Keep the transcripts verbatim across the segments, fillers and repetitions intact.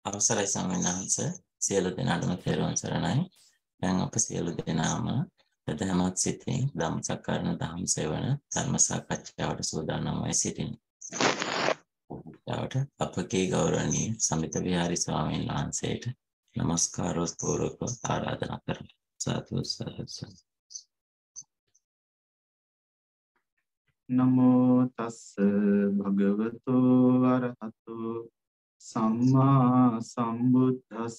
අවසරයි ස්වාමීන් වහන්සේ සියලු දෙනාටම තෙරුවන් සරණයි. දැන් අප සියලු දෙනාම ප්‍රධානමත් සිතින් ධම්සකරණ ධම් සේවන ධර්ම සාකච්ඡාවට සූදානම් වී සිටින්නේ. අපගේ ගෞරවනීය සමිත විහාරි ස්වාමීන් වහන්සේට নমස්කාරව පූර්වක ආරාධනා කරමි. සාදු සාදු. නමෝ තස්ස භගවතු වරහතු සම්මා සම්බුද්දස්ස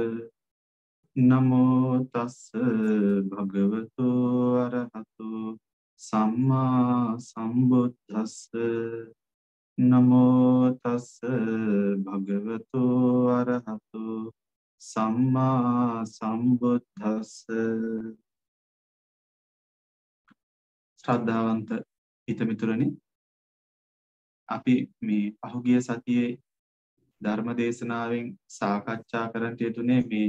නමෝ තස්ස භගවතු වරහතු සම්මා සම්බුද්දස්ස නමෝ තස්ස භගවතු වරහතු සම්මා සම්බුද්දස්ස. ශ්‍රද්ධාවන්ත හිතමිතුරනි, අපි මේ පහුගිය සතියේ ධර්ම දේශනාවෙන් සාකච්ඡා කරන්නට යෙදුනේ මේ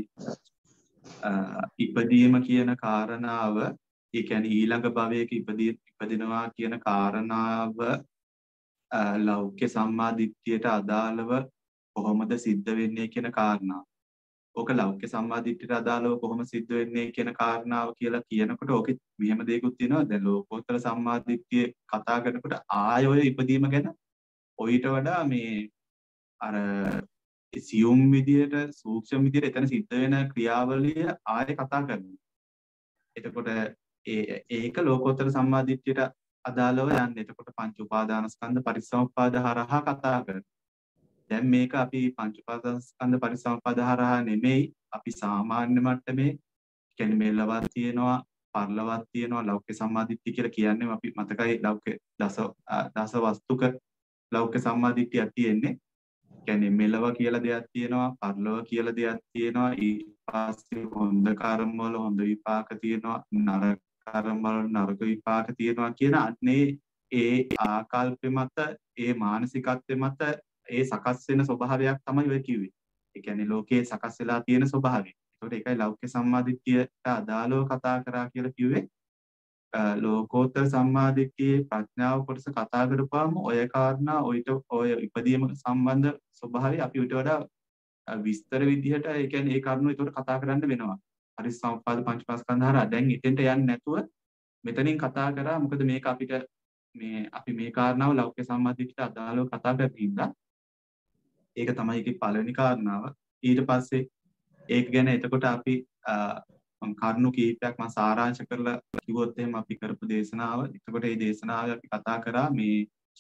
ඉපදීම කියන කාරණාව, ඒ කියන්නේ ඊළඟ භවයක ඉපදී ඉපදිනවා කියන කාරණාව ලෞකික සම්මාදිට්ඨියට අදාළව කොහොමද සිද්ධ වෙන්නේ කියන කාරණාව. ඕක ලෞකික සම්මාදිට්ඨියට අදාළව කොහොම සිද්ධ වෙන්නේ කියන කාරණාව කියලා කියනකොට ඕකෙ මෙහෙම දෙයක්ත් තියෙනවා. දැන් ලෝකෝත්තර සම්මාදිට්ඨිය කතා කරනකොට ආය ඔය ඉපදීම ගැන ඔయిత වඩා මේ අර සියුම් විදියට සූක්ෂම විදියට එතන සිද්ධ වෙන ක්‍රියාවලිය ආයෙ කතා කරනවා. එතකොට ඒ ඒක ලෝකෝත්තර සම්මාදිට්ඨියට අදාළව යන්නේ. එතකොට පංච උපාදානස්කන්ධ පරිසම්පාද හරහා කතා කරනවා. දැන් මේක අපි පංච උපාදානස්කන්ධ පරිසම්පාද හරහා නෙමෙයි, අපි සාමාන්‍ය මට්ටමේ කියන්නේ මෙලවත් තියෙනවා, පරලවත් තියෙනවා. ලෞකික සම්මාදිට්ඨිය කියලා කියන්නේ අපි මතකයි ලෞකික දස දස වස්තුක ලෞකික සම්මාදිට්ඨියක් තියෙන්නේ. කියන්නේ මෙලව කියලා දෙයක් තියෙනවා, පරලොව කියලා දෙයක් තියෙනවා, ඊට පස්සේ හොඳ කර්ම වල හොඳ විපාක තියෙනවා, නරක කර්ම වල නරක විපාක තියෙනවා කියන අන්නේ ඒ ආකල්පෙ මත, ඒ මානසිකත්වෙ මත ඒ සකස් වෙන ස්වභාවයක් තමයි ඔය කිව්වේ. ඒ කියන්නේ ලෝකයේ සකස් වෙලා තියෙන ස්වභාවය. ඒකට ඒකයි ලෞකික සම්මාදිට්ඨියට අදාළව කතා කරා කියලා කිව්වේ. ලෝකෝත්තර සම්මාදිට්ඨියේ ප්‍රඥාව කොටස කතා කරපුවාම ඔය කාරණා ඔయిత ඔය ඉපදීම සම්බන්ධ ස්වභාවය අපි ඊට වඩා විස්තර විදිහට ඒ කියන්නේ ඒ කරුණු ඒකට කතා කරන්න වෙනවා. පරිසම්පාද පංචස්කන්ධ හරහා දැන් ඉතින්ට යන්නේ නැතුව මෙතනින් කතා කරා. මොකද මේක අපිට මේ අපි මේ කාරණාව ලෞකික සම්මාදිට්ඨියට අදාළව කතා කරපින්දා ඒක තමයි ඒකේ පළවෙනි කාරණාව. ඊට පස්සේ ඒක ගැන එතකොට අපි කරුණු කීපයක් මම සාරාංශ කරලා කිව්වොත් එහෙම අපි කරපු දේශනාව. එතකොට මේ දේශනාවේ අපි කතා කරා මේ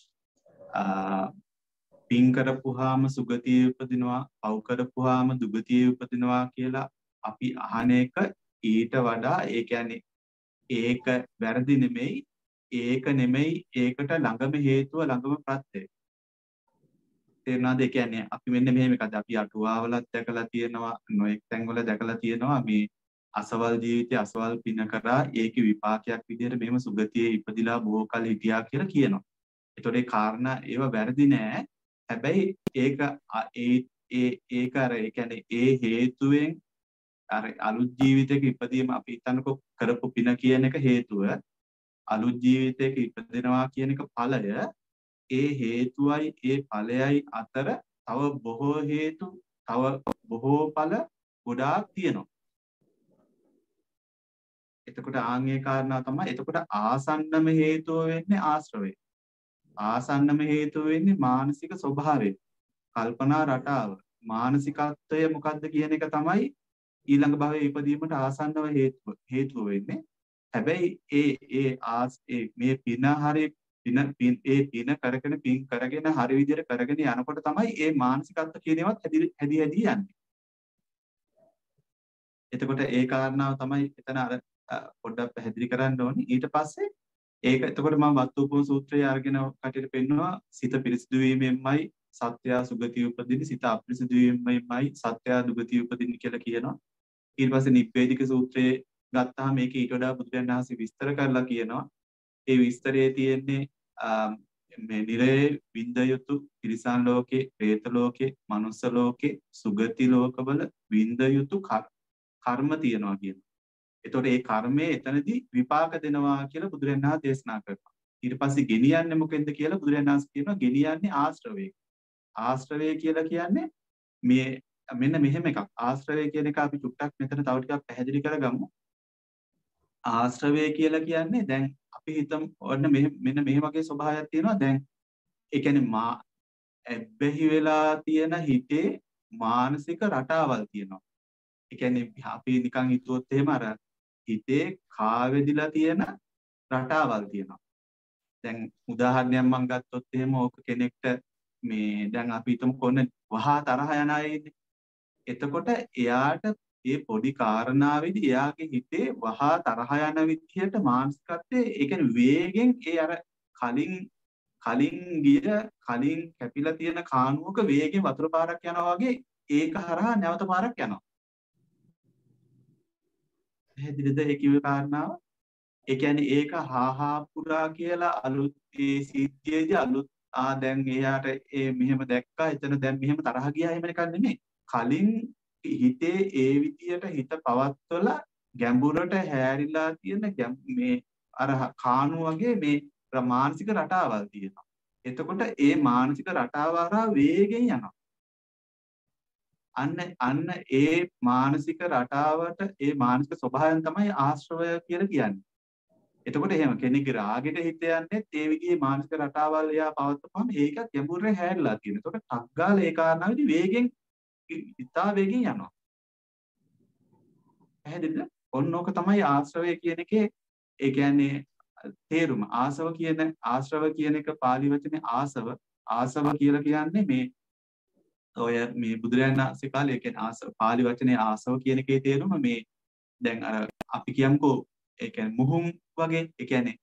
පින් කරපුවාම සුගතියේ උපදිනවා, පව් කරපුවාම දුගතියේ උපදිනවා කියලා අපි අහන එක ඊට වඩා ඒ කියන්නේ ඒක වැරදි නෙමෙයි, ඒක නෙමෙයි ඒකට ළඟම හේතුව ළඟම ප්‍රත්‍යය. තේරුණාද? ඒ කියන්නේ අපි මෙන්න මෙහෙම එකද අපි අටුවාවලත් දැකලා තියෙනවා, නොඑක් තැන්වල දැකලා තියෙනවා මේ අසවල් ජීවිතයේ අසවල් පින කරා ඒකේ විපාකයක් විදිහට මෙහෙම සුගතියේ ඉපදිලා බොහෝ කල හිටියා කියලා කියනවා. ඒතකොට ඒ කාරණා ඒව වැරදි නෑ. හැබැයි ඒක ඒ ඒ ඒක අර ඒ කියන්නේ ඒ හේතුවෙන් අර අලුත් ජීවිතයක ඉපදීම අපි හිතන්නකෝ කරපු පින කියන එක හේතුව, අලුත් ජීවිතයක ඉපදෙනවා කියන එක ඵලය. ඒ හේතුවයි ඒ ඵලයයි අතර තව බොහෝ හේතු, තව බොහෝ ඵල ගොඩාක් තියෙනවා. එතකොට ආන්ගේ කාරණා තමයි එතකොට ආසන්නම හේතුව වෙන්නේ ආශ්‍රවය. ආසන්නම හේතුව වෙන්නේ මානසික ස්වභාවය, කල්පනා රටාව. මානසිකත්වය මොකද්ද කියන එක තමයි ඊළඟ භවයේ ඉපදීමට ආසන්නව හේතුව හේතුව වෙන්නේ. හැබැයි ඒ ඒ ආස් ඒ මේ පින හරි පින පින් ඒ පින කරගෙන පින් කරගෙන හරි විදිහට කරගෙන යනකොට තමයි ඒ මානසිකත්ව කියන ඒවාත් හැදි හැදි හැදි යන්නේ. එතකොට ඒ කාරණාව තමයි එතන අර පොඩ්ඩක් පැහැදිලි කරන්න ඕනේ. ඊට පස්සේ ඒක එතකොට මම වත්තුපම සූත්‍රය අරගෙන කටියට පෙන්නවා. සිත පිරිසිදු වීමෙන්මයි සත්‍යය සුගතිය උපදින්නේ, සිත අපිරිසිදු වීමෙන්මයි සත්‍යය දුගතිය උපදින්නේ කියලා කියනවා. ඊට පස්සේ නිබ්බේධික සූත්‍රයේ ගත්තාම මේක ඊට වඩා බුදුරජාණන් වහන්සේ විස්තර කරලා කියනවා. ඒ විස්තරයේ තියෙන්නේ මේ නිරේ විඳ යුතු තිරිසන් ලෝකේ, പ്രേත ලෝකේ, මනුස්ස ලෝකේ, සුගති ලෝකවල විඳ යුතු කර්ම තියෙනවා කියනවා. එතකොට ඒ කර්මය එතනදී විපාක දෙනවා කියලා බුදුරජාණන් වහන්සේ දේශනා කරනවා. ඊට පස්සේ ගෙනියන්නේ මොකෙන්ද කියලා බුදුරජාණන් වහන්සේ කියනවා ගෙනියන්නේ ආශ්‍රවයෙන්. ආශ්‍රවය කියලා කියන්නේ මේ මෙන්න මෙහෙම එකක් ආශ්‍රවය කියන එක අපි චුට්ටක් මෙතන තව ටිකක් පැහැදිලි කරගමු. ආශ්‍රවය කියලා කියන්නේ දැන් අපි හිතමු ඔන්න මෙහෙම මෙන්න මේ වගේ ස්වභාවයක් තියෙනවා. දැන් ඒ කියන්නේ මා ඇබ්බැහි වෙලා තියෙන හිතේ මානසික රටාවල් තියෙනවා. ඒ කියන්නේ අපි නිකන් හිතුවොත් එහෙම අර හිතේ කාවැදිලා තියෙන රටාවල් තියෙනවා. දැන් උදාහරණයක් මම ගත්තොත් එහෙම ඕක කෙනෙක්ට මේ දැන් අපි හිතමු කොන්න වහා තරහ යන අය ඉන්නේ. එතකොට එයාට මේ පොඩි කාරණාවේදී එයාගේ හිතේ වහා තරහ යන විදිහට මානසිකත්වයේ ඒ කියන්නේ වේගෙන් ඒ අර කලින් කලින් ගිය කලින් කැපිලා තියෙන කානුවක වේගෙන් වතුර පාරක් යනවා වගේ ඒක හරහා නැවත පාරක් යනවා. පැහැදිලිද ඒ කිව්වේ කාරණාව? ඒ කියන්නේ ඒක හාහා පුරා කියලා අලුත් ඒ සිද්ධියේදී අලුත් ආ දැන් එයාට ඒ මෙහෙම දැක්කා එතන දැන් මෙහෙම තරහ ගියා එහෙම එකක් නෙමෙයි. කලින් හිතේ ඒ විදියට හිත පවත්වලා ගැඹුරට හැරිලා තියෙන මේ අර කාණු වගේ මේ මානසික රටාවල් තියෙනවා. එතකොට ඒ මානසික රටාව හරහා වේගෙන් යනවා. අන්න අන්න ඒ මානසික රටාවට ඒ මානසික ස්වභාවයෙන් තමයි ආශ්‍රවය කියලා කියන්නේ. එතකොට එහෙම කෙනෙක්ගේ රාගෙට හිත යන්නේ ඒ විදිහේ මානසික රටාවල් එයා පවත්වපුවම ඒක ගැඹුරේ හැරිලා තියෙනවා. එතකොට ටක් ගාලා ඒ කාරණාවේදී වේගෙන් ඉතා වේගෙන් යනවා. පැහැදිලිද? ඔන්නෝක තමයි ආශ්‍රවය කියන එකේ ඒ කියන්නේ තේරුම. ආසව කියන ආශ්‍රව කියන එක පාලි වචනේ ආසව ආසව කියලා කියන්නේ මේ ඔය මේ බුදුරජාණන් වහන්සේ කාලේ ඒ කියන්නේ ආසව පාලි වචනේ ආසව කියන එකේ තේරුම මේ දැන් අර අපි කියමුකෝ ඒ කියන්නේ මුහුම් වගේ ඒ කියන්නේ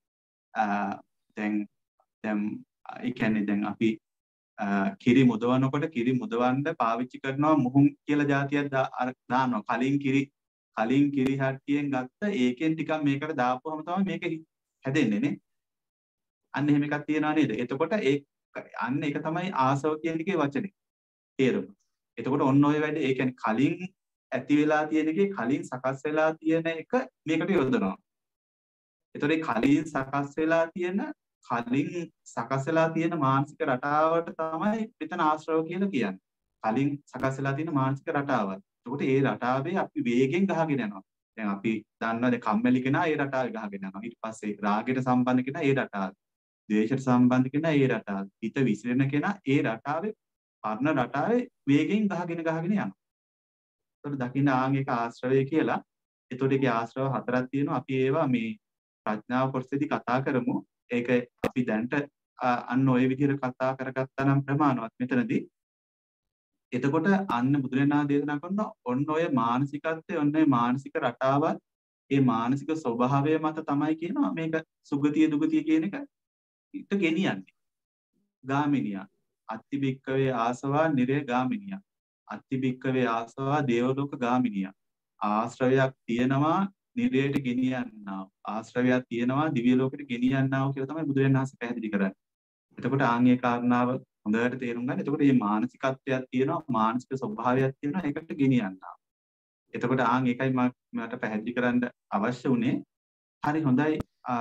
දැන් දැන් ඒ කියන්නේ දැන් අපි කිරි මුදවනකොට කිරි මුදවන්න පාවිච්චි කරනවා මුහුම් කියලා જાතියක් දානවා. කලින් කිරි කලින් කිරි හට්ටියෙන් ගත්ත ඒකෙන් ටිකක් මේකට දාපුවම තමයි මේක හැදෙන්නේ නේ. අන්න එහෙම එකක් තියනවා නේද? එතකොට ඒ අන්න ඒක තමයි ආසව කියන එකේ වචනේ තේරුම. එතකොට ඔන්න ඔය වැඩේ ඒ කියන්නේ කලින් ඇති වෙලා තියෙන එකේ කලින් සකස් වෙලා තියෙන එක මේකට යොදනවා. එතකොට කලින් සකස් වෙලා තියෙන කලින් සකස් වෙලා තියෙන මානසික රටාවට තමයි මෙතන ආශ්‍රව කියලා කියන්නේ. කලින් සකස් වෙලා තියෙන මානසික රටාව. එතකොට ඒ රටාවේ අපි වේගෙන් ගහගෙන යනවා. දැන් අපි දන්නවද කම්මැලි කෙනා ඒ රටාවේ ගහගෙන යනවා. ඊට පස්සේ රාගයට සම්බන්ධ කෙනා ඒ රටාවේ. ද්වේෂයට සම්බන්ධ කෙනා ඒ රටාවේ. හිත විසිරෙන කෙනා ඒ රටාවේ පරණ රටාවේ වේගෙන් ගහගෙන ගහගෙන යනවා. එතකොට දකින්න ආන් එක ආශ්‍රවය කියලා. එතකොට ඒකේ ආශ්‍රව හතරක් තියෙනවා. අපි ඒවා මේ ප්‍රඥාව කොටසේදී කතා කරමු. ඒක අපි දැන්ට අන්න ওই විදිහට කතා කරගත්තා නම් ප්‍රමාණවත් මෙතනදී. එතකොට අන්න බුදුරණා දේශනා කරන ඔන්න ඔය මානසිකත්වයේ ඔන්න ඔය මානසික රටාව ඒ මානසික ස්වභාවය මත තමයි කියනවා මේක සුගතිය දුගතිය කියන එක ඉත ගෙනියන්නේ. ගාමිනියා අත්ති බික්කවේ ආසවා නිරේ ගාමිනියා අත්ති බික්කවේ ආසවා දේවලෝක ගාමිනියා ආශ්‍රවයක් තියෙනවා නිරයට ගෙනියන්නා ආශ්‍රවයක් තියෙනවා දිව්‍ය ලෝකෙට ගෙනියන්නා කියලා තමයි බුදුරජාණන් වහන්සේ පැහැදිලි කරන්නේ. එතකොට ආන්ගේ කාරණාව හොඳට තේරුම් ගන්න. එතකොට මේ මානසිකත්වයක් තියෙනවා මානසික ස්වභාවයක් තියෙනවා ඒකට ගෙනියන්නා. එතකොට ආන් ඒකයි මට පැහැදිලි කරන්න අවශ්‍ය වුණේ. හරි හොඳයි.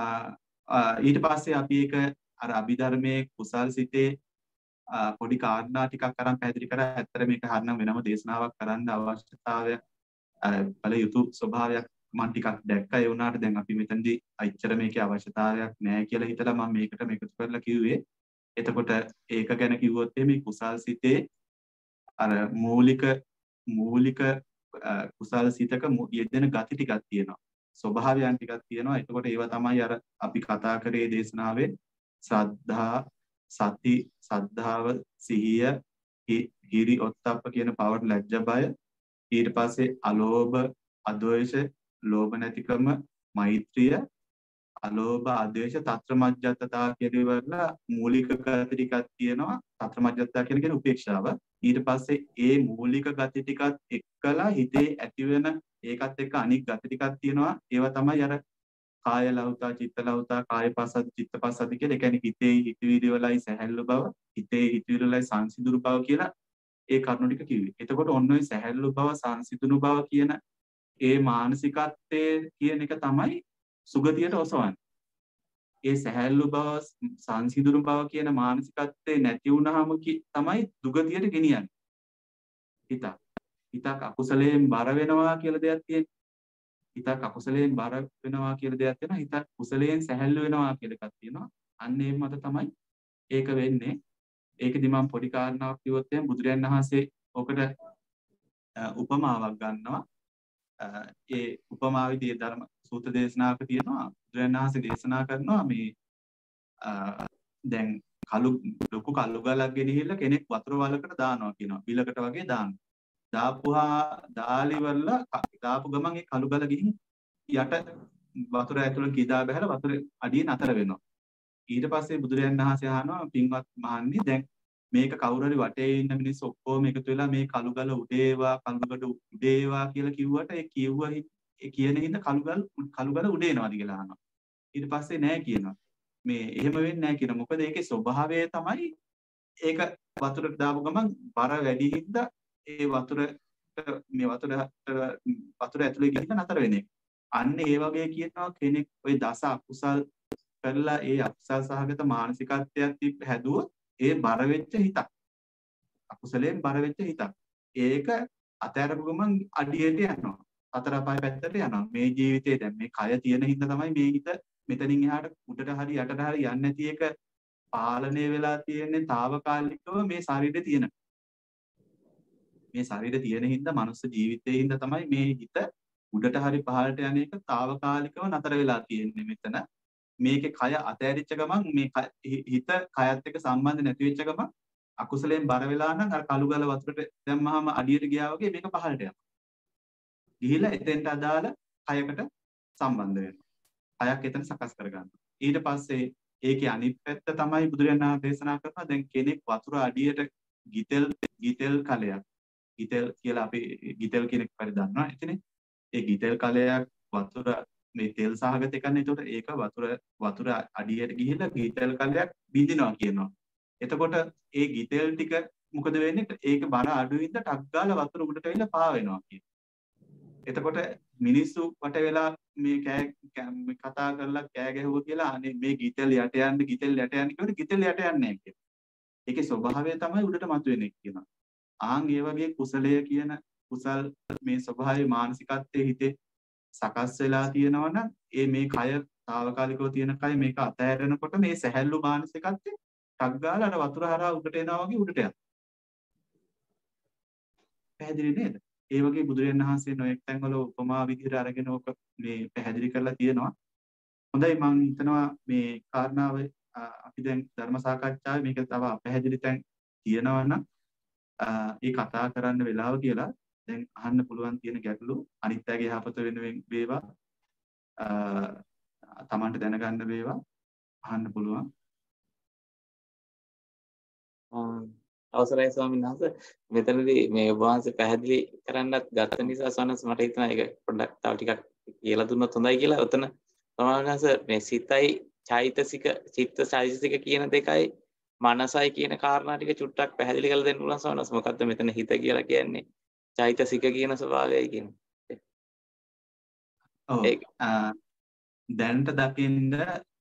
ඊට පස්සේ අපි ඒක අර අභිධර්මයේ කුසල් සිතේ පොඩි කාරණා ටිකක් අරන් පැහැදිලි කරා. ඇත්තට මේක හරිනම් වෙනම දේශනාවක් කරන්න අවශ්‍යතාවය බල යුතු ස්වභාවයක් මම ටිකක් දැක්කා. ඒ වුණාට දැන් අපි මෙතනදී අයිච්චර මේකේ අවශ්‍යතාවයක් නැහැ කියලා හිතලා මම මේකට මේක කරලා කිව්වේ. එතකොට ඒක ගැන කිව්වොත් මේ කුසල් සිතේ අර මූලික මූලික කුසල් සිතක යෙදෙන ගති ටිකක් තියෙනවා. ස්වභාවයන් ටිකක් තියෙනවා. එතකොට ඒවා තමයි අර අපි කතා කරේ දේශනාවේ ශ්‍රද්ධා, සති, සද්ධාව, සිහිය, හිරි ඔත්තප්ප කියන පවට ලැජ්ජ බය, ඊට පස්සේ අලෝභ, අද්වේෂ, ලෝභ නැතිකම, මෛත්‍රිය, අලෝභ, අද්වේෂ, තත්ත්‍ර මජ්ජත්තතා කියන මූලික ගති ටිකක් තියෙනවා. තත්ත්‍ර මජ්ජත්තා කියන කියන්නේ උපේක්ෂාව. ඊට පස්සේ ඒ මූලික ගති ටිකත් එක්කලා හිතේ ඇතිවෙන ඒකත් එක්ක අනික් ගති ටිකක් තියෙනවා. ඒවා තමයි අර කාය ලෞතා, චිත්ත ලෞතා, කාය පස්සද්ද, චිත්ත පස්සද්ද කියලා. ඒ කියන්නේ හිතේ හිතවිලි වලයි සැහැල්ලු බව, හිතේ හිතවිලි වලයි සංසිඳුරු බව කියලා ඒ කරුණු ටික කිව්වේ. එතකොට ඔන්න ඔය සැහැල්ලු බව, සංසිඳුණු බව කියන ඒ මානසිකත්වයේ කියන එක තමයි සුගතියට ඔසවන්නේ. ඒ සැහැල්ලු බව, සංසිඳුණු බව කියන මානසිකත්වයේ නැති වුනහම තමයි දුගතියට ගෙනියන්නේ. හිත. හිතක් අකුසලයෙන් බර වෙනවා කියලා දෙයක් තියෙනවා. හිතක් අකුසලයෙන් බර වෙනවා කියලා දෙයක් තියෙනවා. හිතක් කුසලයෙන් සැහැල්ලු වෙනවා කියලා එකක් තියෙනවා. අන්න ඒ මත තමයි ඒක වෙන්නේ. ඒකෙදි මම පොඩි කාරණාවක් කිව්වොත් එහෙනම් බුදුරයන් වහන්සේ ඔකට උපමාවක් ගන්නවා. ඒ උපමාවේදී ධර්ම සූත්‍ර දේශනාවක තියෙනවා බුදුරයන් වහන්සේ දේශනා කරනවා මේ දැන් කළු ලොකු කළු ගලක් ගෙනහිල්ලා කෙනෙක් වතුර වලකට දානවා කියනවා. බිලකට වගේ දානවා. දාපුවා දාලිවල දාපු ගමන් ඒ කළු ගල ගිහින් යට වතුර ඇතුළේ කිදා බහැලා වතුර අඩිය නතර වෙනවා. ඊට පස්සේ බුදුරයන් වහන්සේ අහනවා පින්වත් මහන්නේ දැන් මේක කවුරු හරි වටේ ඉන්න මිනිස්සු ඔක්කොම එකතු වෙලා මේ කළු ගල උඩේවා කළු ගල උඩේවා කියලා කිව්වට ඒ කිව්ව ඒ කියන හින්දා කළු ගල කළු ගල උඩේනවාද කියලා අහනවා. ඊට පස්සේ නෑ කියනවා. මේ එහෙම වෙන්නේ නෑ කියනවා. මොකද ඒකේ ස්වභාවය තමයි ඒක වතුරට දාපු ගමන් බර වැඩි හින්දා ඒ වතුර මේ වතුර වතුර ඇතුලේ ගිහින් නතර වෙන එක. අන්න ඒ වගේ කියනවා කෙනෙක් ওই දස අකුසල් කරලා ඒ අකුසල් සහගත මානසිකත්වයක් තිබ්බ හැදුවොත් ඒ බර වෙච්ච හිතක්. අකුසලයෙන් බර වෙච්ච හිතක්. ඒක අතහැරපු ගමන් අඩියට යනවා. හතර පහ පැත්තට යනවා. මේ ජීවිතේ දැන් මේ කය තියෙන හින්දා තමයි මේ හිත මෙතනින් එහාට උඩට හරි යටට හරි යන්නේ නැති එක පාලනය වෙලා තියෙන්නේ తాවකාලිකව මේ ශරීරේ තියෙන. මේ ශරීරේ තියෙන හින්දා මනුස්ස ජීවිතේ හින්දා තමයි මේ හිත උඩට හරි පහළට යන එක తాවකාලිකව නතර වෙලා තියෙන්නේ මෙතන. මේකේ කය අතෑරිච්ච ගමන් මේ හිත කයත් එක්ක සම්බන්ධ නැති වෙච්ච ගමන් අකුසලයෙන් බර වෙලා නම් අර කළු ගල වතුරට දැම්මහම අඩියට ගියා වගේ මේක පහළට යනවා. ගිහිලා එතෙන්ට අදාළ කයකට සම්බන්ධ වෙනවා. කයක් එතන සකස් කරගන්නවා. ඊට පස්සේ ඒකේ අනිත් පැත්ත තමයි බුදුරජාණන් වහන්සේ දේශනා කරනවා දැන් කෙනෙක් වතුර අඩියට ගිතෙල් ගිතෙල් කලයක් ගිතෙල් කියලා අපි ගිතෙල් කියන එක පරි දන්නවා. එතනේ ඒ ගිතෙල් කලයක් වතුර මේ තෙල් සහගත එකනේ. ඒකට ඒක වතුර වතුර අඩියට ගිහිල්ලා ගිතෙල් කලයක් බිඳිනවා කියනවා. එතකොට ඒ ගිතෙල් ටික මොකද වෙන්නේ? ඒක බර අඩු වෙද්දී ටක් ගාලා වතුර උඩට ඇවිල්ලා පා වෙනවා කියනවා. එතකොට මිනිස්සු වට වෙලා මේ කෑ කතා කරලා කෑ ගැහුවා කියලා අනේ මේ ගිතෙල් යට යන්න ගිතෙල් යට යන්න කියනකොට ගිතෙල් යට යන්නේ නැහැ කියනවා. ඒකේ ස්වභාවය තමයි උඩට මතුවෙන්නේ කියනවා. ආන් ඒ වගේ කුසලය කියන කුසල් මේ ස්වභාවයේ මානසිකත්වයේ හිතේ සකස් වෙලා තියෙනවා නම් ඒ මේ කය తాවකාලිකව තියෙන කය මේක අතහැරෙනකොට මේ සැහැල්ලු මානසිකත්වයේ ටක් ගාලා අර වතුර හරහා උඩට එනවා වගේ උඩට යනවා. පැහැදිලි නේද? ඒ වගේ බුදුරජාණන් වහන්සේ නොඑක් තැන්වල උපමා විදිහට අරගෙන ඕක මේ පැහැදිලි කරලා තියෙනවා. හොඳයි මම හිතනවා මේ කාරණාව අපි දැන් ධර්ම සාකච්ඡාවේ මේක තව අපැහැදිලි තැන් තියෙනවා නම් ඒ කතා කරන්න වෙලාව කියලා දැන් අහන්න පුළුවන් තියෙන ගැටලු අනිත් අයගේ යහපත වෙනුවෙන් වේවා තමන්ට දැනගන්න වේවා අහන්න පුළුවන්. අවසරයි ස්වාමීන් වහන්සේ මෙතනදී මේ ඔබ වහන්සේ පැහැදිලි කරන්නත් ගත්ත නිසා සවනස් මට හිතෙනවා ඒක පොඩ්ඩක් තව ටිකක් කියලා දුන්නොත් හොඳයි කියලා. ඔතන ස්වාමීන් වහන්සේ මේ සිතයි චෛතසික චිත්ත චෛතසික කියන දෙකයි මනසයි කියන කාරණා ටික චුට්ටක් පැහැදිලි කරලා දෙන්න පුළුවන් ස්වාමීන් වහන්සේ. මොකද්ද මෙතන හිත කියලා කියන්නේ? චෛතසික කියන ස්වභාවයයි කියන්නේ. ඔව් දැනට දකින්න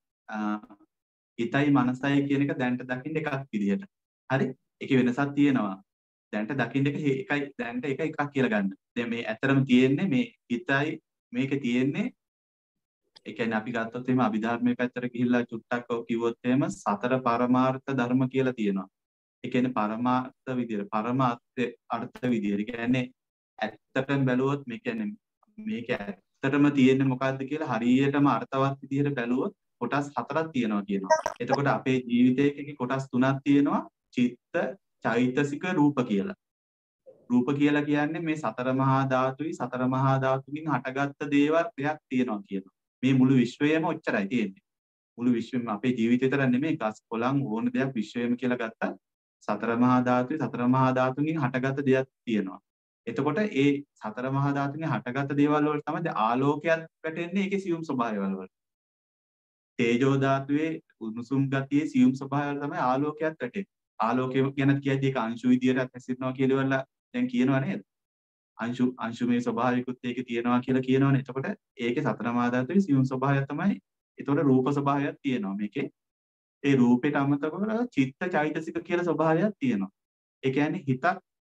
හිතයි මනසයි කියන එක දැනට දකින්න එකක් විදියට. හරි? ඒකේ වෙනසක් තියෙනවා. දැනට දකින්න එක එකයි දැනට එක එකක් කියලා ගන්න. දැන් මේ ඇත්තරම තියෙන්නේ මේ හිතයි මේකේ තියෙන්නේ ඒ කියන්නේ අපි ගත්තොත් එහෙම අභිධර්මයේ පැත්තට ගිහිල්ලා චුට්ටක් කිව්වොත් එහෙම සතර පරමාර්ථ ධර්ම කියලා තියෙනවා. ඒ කියන්නේ පරමාර්ථ විදියට පරමාර්ථ අර්ථ විදියට. ඒ කියන්නේ ඇත්තටම බැලුවොත් මේ කියන්නේ මේක ඇත්තටම තියෙන්නේ මොකද්ද කියලා හරියටම අර්ථවත් විදියට බැලුවොත් කොටස් හතරක් තියෙනවා කියනවා. එතකොට අපේ ජීවිතයේ කොටස් තුනක් තියෙනවා. චිත්ත, චෛතසික, රූප කියලා. රූප කියලා කියන්නේ මේ සතර මහා ධාතුයි සතර මහා ධාතුකින් හටගත්ත දේවල් ක්‍රියාවක් තියෙනවා කියනවා. මේ මුළු විශ්වයම ඔච්චරයි තියෙන්නේ. මුළු විශ්වෙම අපේ ජීවිතය විතර නෙමෙයි ගස් කොළන් ඕන දෙයක් විශ්වයම කියලා ගත්තා. සතර මහා ධාතුයි සතර මහා ධාතුකින් හටගත්ත දෙයක් තියෙනවා. එතකොට ඒ සතර මහා ධාතුකින් හටගත්ත දේවල් වල තමයි ආලෝකයක් වැටෙන්නේ ඒකේ සියුම් ස්වභාවය වල. තේජෝ ධාතුවේ උණුසුම් ගතියේ සියුම් ස්වභාවය තමයි ආලෝකයක් වැටෙන්නේ. ආලෝකය ගැන කියද්දී ඒක අංශු විදියට හැසිරෙනවා කියලා වල දැන් කියනවා නේද? අංශු අංශුමය ස්වභාවිකුත් ඒකේ තියෙනවා කියලා කියනවනේ. එතකොට ඒකේ සතර මහා ධාතුවේ සියුම් ස්වභාවය තමයි. එතකොට රූප ස්වභාවයක් තියෙනවා මේකේ. ඒ රූපේට අමතකව චිත්ත චෛතසික කියලා ස්වභාවයක් තියෙනවා. ඒ කියන්නේ හිතක්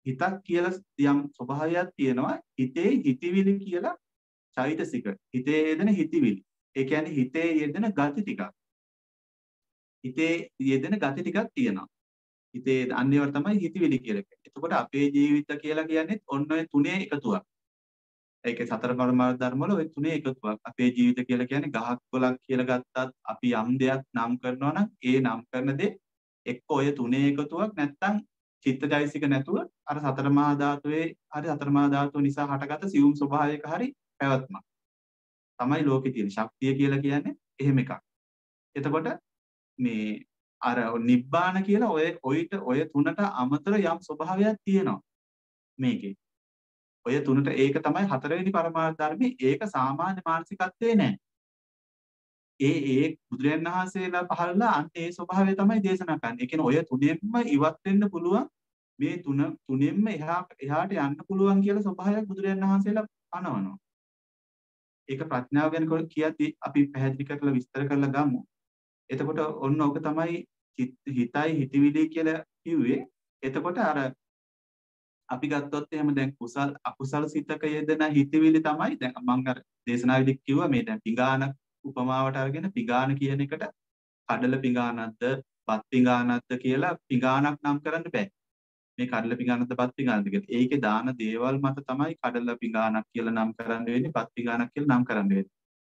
හිතක් කියලා යම් ස්වභාවයක් තියෙනවා. හිතේ හිතවිලි කියලා චෛතසික. හිතේ යෙදෙන හිතවිලි. ඒ කියන්නේ හිතේ යෙදෙන ගති ටිකක්. හිතේ යෙදෙන ගති ටිකක් තියෙනවා. හිතේ අන්නේව තමයි හිතවිලි කියලා කියන්නේ. එතකොට අපේ ජීවිත කියලා කියන්නේ ඔන්න ඔය තුනේ එකතුවක්. ඒකේ සතර පරමාර්ථ ධර්ම වල ඔය තුනේ එකතුවක්. අපේ ජීවිත කියලා කියන්නේ ගහක් කොළක් කියලා ගත්තත් අපි යම් දෙයක් නම් කරනවා නම් ඒ නම් කරන දේ එක්ක ඔය තුනේ එකතුවක් නැත්තම් චිත්තජයසික නැතුව අර සතර මහා ධාතුවේ හරි සතර මහා ධාතුව නිසා හටගත්ත සියුම් ස්වභාවයක හරි පැවැත්මක් තමයි ලෝකේ තියෙන ශක්තිය කියලා කියන්නේ එහෙම එකක්. එතකොට මේ අර නිබ්බාන කියලා ඔය ඔయిత ඔය තුනට අමතර යම් ස්වභාවයක් තියෙනවා මේකේ. ඔය තුනට ඒක තමයි හතරවෙනි පරමාර්ථ ධර්මයේ. ඒක සාමාන්‍ය මානසිකත්වයේ නෑ. ඒ ඒ බුදුරජාණන් වහන්සේලා පහළලා අන්න ඒ ස්වභාවය තමයි දේශනා කරන්නේ. ඒ කියන්නේ ඔය තුනෙන්ම ඉවත් වෙන්න පුළුවන් මේ තුන තුනෙන්ම එහා එහාට යන්න පුළුවන් කියලා ස්වභාවයක් බුදුරජාණන් වහන්සේලා පනවනවා. ඒක ප්‍රඥාව ගැන කියද්දී අපි පැහැදිලි කරලා විස්තර කරලා ගමු. එතකොට ඔන්න ඔක තමයි හිතයි හිතවිලි කියලා කිව්වේ. එතකොට අර අපි ගත්තොත් එහෙම දැන් කුසල් අකුසල් සිතක යෙදෙන හිතවිලි තමයි දැන් මම අර දේශනාවේදී කිව්වා මේ දැන් පිඟාන උපමාවට අරගෙන පිඟාන කියන එකට කඩල පිඟානක්ද බත් පිඟානක්ද කියලා පිඟානක් නම් කරන්න බෑ. මේ කඩල පිඟානක්ද බත් පිඟානක්ද කියලා. ඒකේ දාන දේවල් මත තමයි කඩල පිඟානක් කියලා නම් කරන්න වෙන්නේ බත් පිඟානක් කියලා නම් කරන්න වෙන්නේ.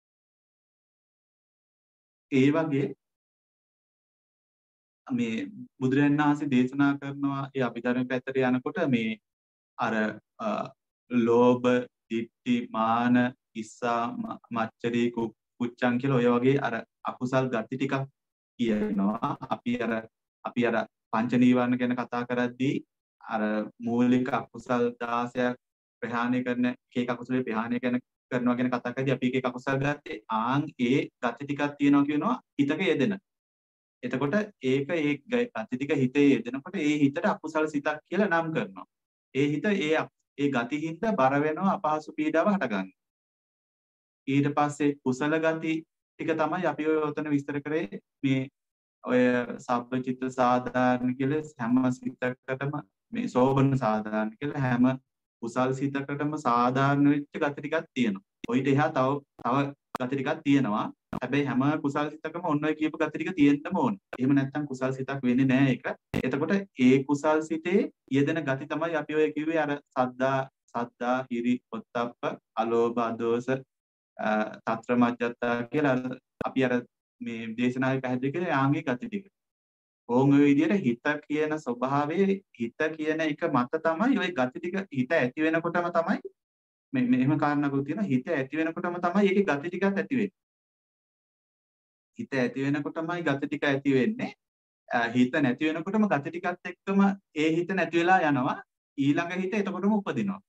ඒ වගේ මේ බුදුරජාණන් වහන්සේ දේශනා කරනවා ඒ අභිධර්ම පැත්තට යනකොට මේ අර ලෝභ, ditthi, මාන, ඉස්සා, මච්චරී, කුච්චං කියලා ඔය වගේ අර අකුසල් ගති ටිකක් කියනවා. අපි අර අපි අර පංච නීවරණ ගැන කතා කරද්දී අර මූලික අකුසල් දාසයක් ප්‍රහාණය කරන එක අකුසලේ ප්‍රහාණය කරන කරනවා ගැන කතා කරද්දී අපි එක අකුසල් ගත්තේ ආන් ඒ ගති ටිකක් තියෙනවා කියනවා හිතක යෙදෙන. එතකොට ඒක ඒ ගති ටික හිතේ යෙදෙනකොට ඒ හිතට අකුසල සිතක් කියලා නම් කරනවා. ඒ හිත ඒ ඒ ගති හිත බර වෙනවා අපහසු පීඩාව හටගන්නේ. ඊට පස්සේ කුසල ගති ටික තමයි අපි ඔය උතන විස්තර කරේ මේ ඔය සබ්බචිත්ත සාධාරණ කියලා හැම සිතකටම මේ සෝබන සාධාරණ කියලා හැම කුසල් සිතකටම සාධාරණ වෙච්ච ගති ටිකක් තියෙනවා. ඔයිට එහා තව තව ගති ටිකක් තියෙනවා. හැබැයි හැම කුසල් සිතකම ඔන්න ඔය කියපු ගති ටික තියෙන්නම ඕනේ. එහෙම නැත්නම් කුසල් සිතක් වෙන්නේ නැහැ ඒක. එතකොට ඒ කුසල් සිතේ යෙදෙන ගති තමයි අපි ඔය කිව්වේ අර සද්දා සද්දා හිරි ඔත්තප්ප අලෝභ අදෝස තත්‍ර මජ්ජත්තා කියලා අපි අර මේ දේශනාවේ පැහැදිලි කරේ ආංගික ගති ටික. ඕන් ඔය විදිහට හිත කියන ස්වභාවයේ හිත කියන එක මත තමයි ওই ගති ටික හිත ඇති වෙනකොටම තමයි මේ මෙහෙම කාරණාවක් තියෙනවා. හිත ඇති වෙනකොටම තමයි ඒකේ ගති ටිකක් ඇති වෙන්නේ. හිත ඇති වෙනකොටමයි ගති ටික ඇති වෙන්නේ. හිත නැති වෙනකොටම ගති ටිකත් එක්කම ඒ හිත නැති වෙලා යනවා. ඊළඟ හිත එතකොටම උපදිනවා.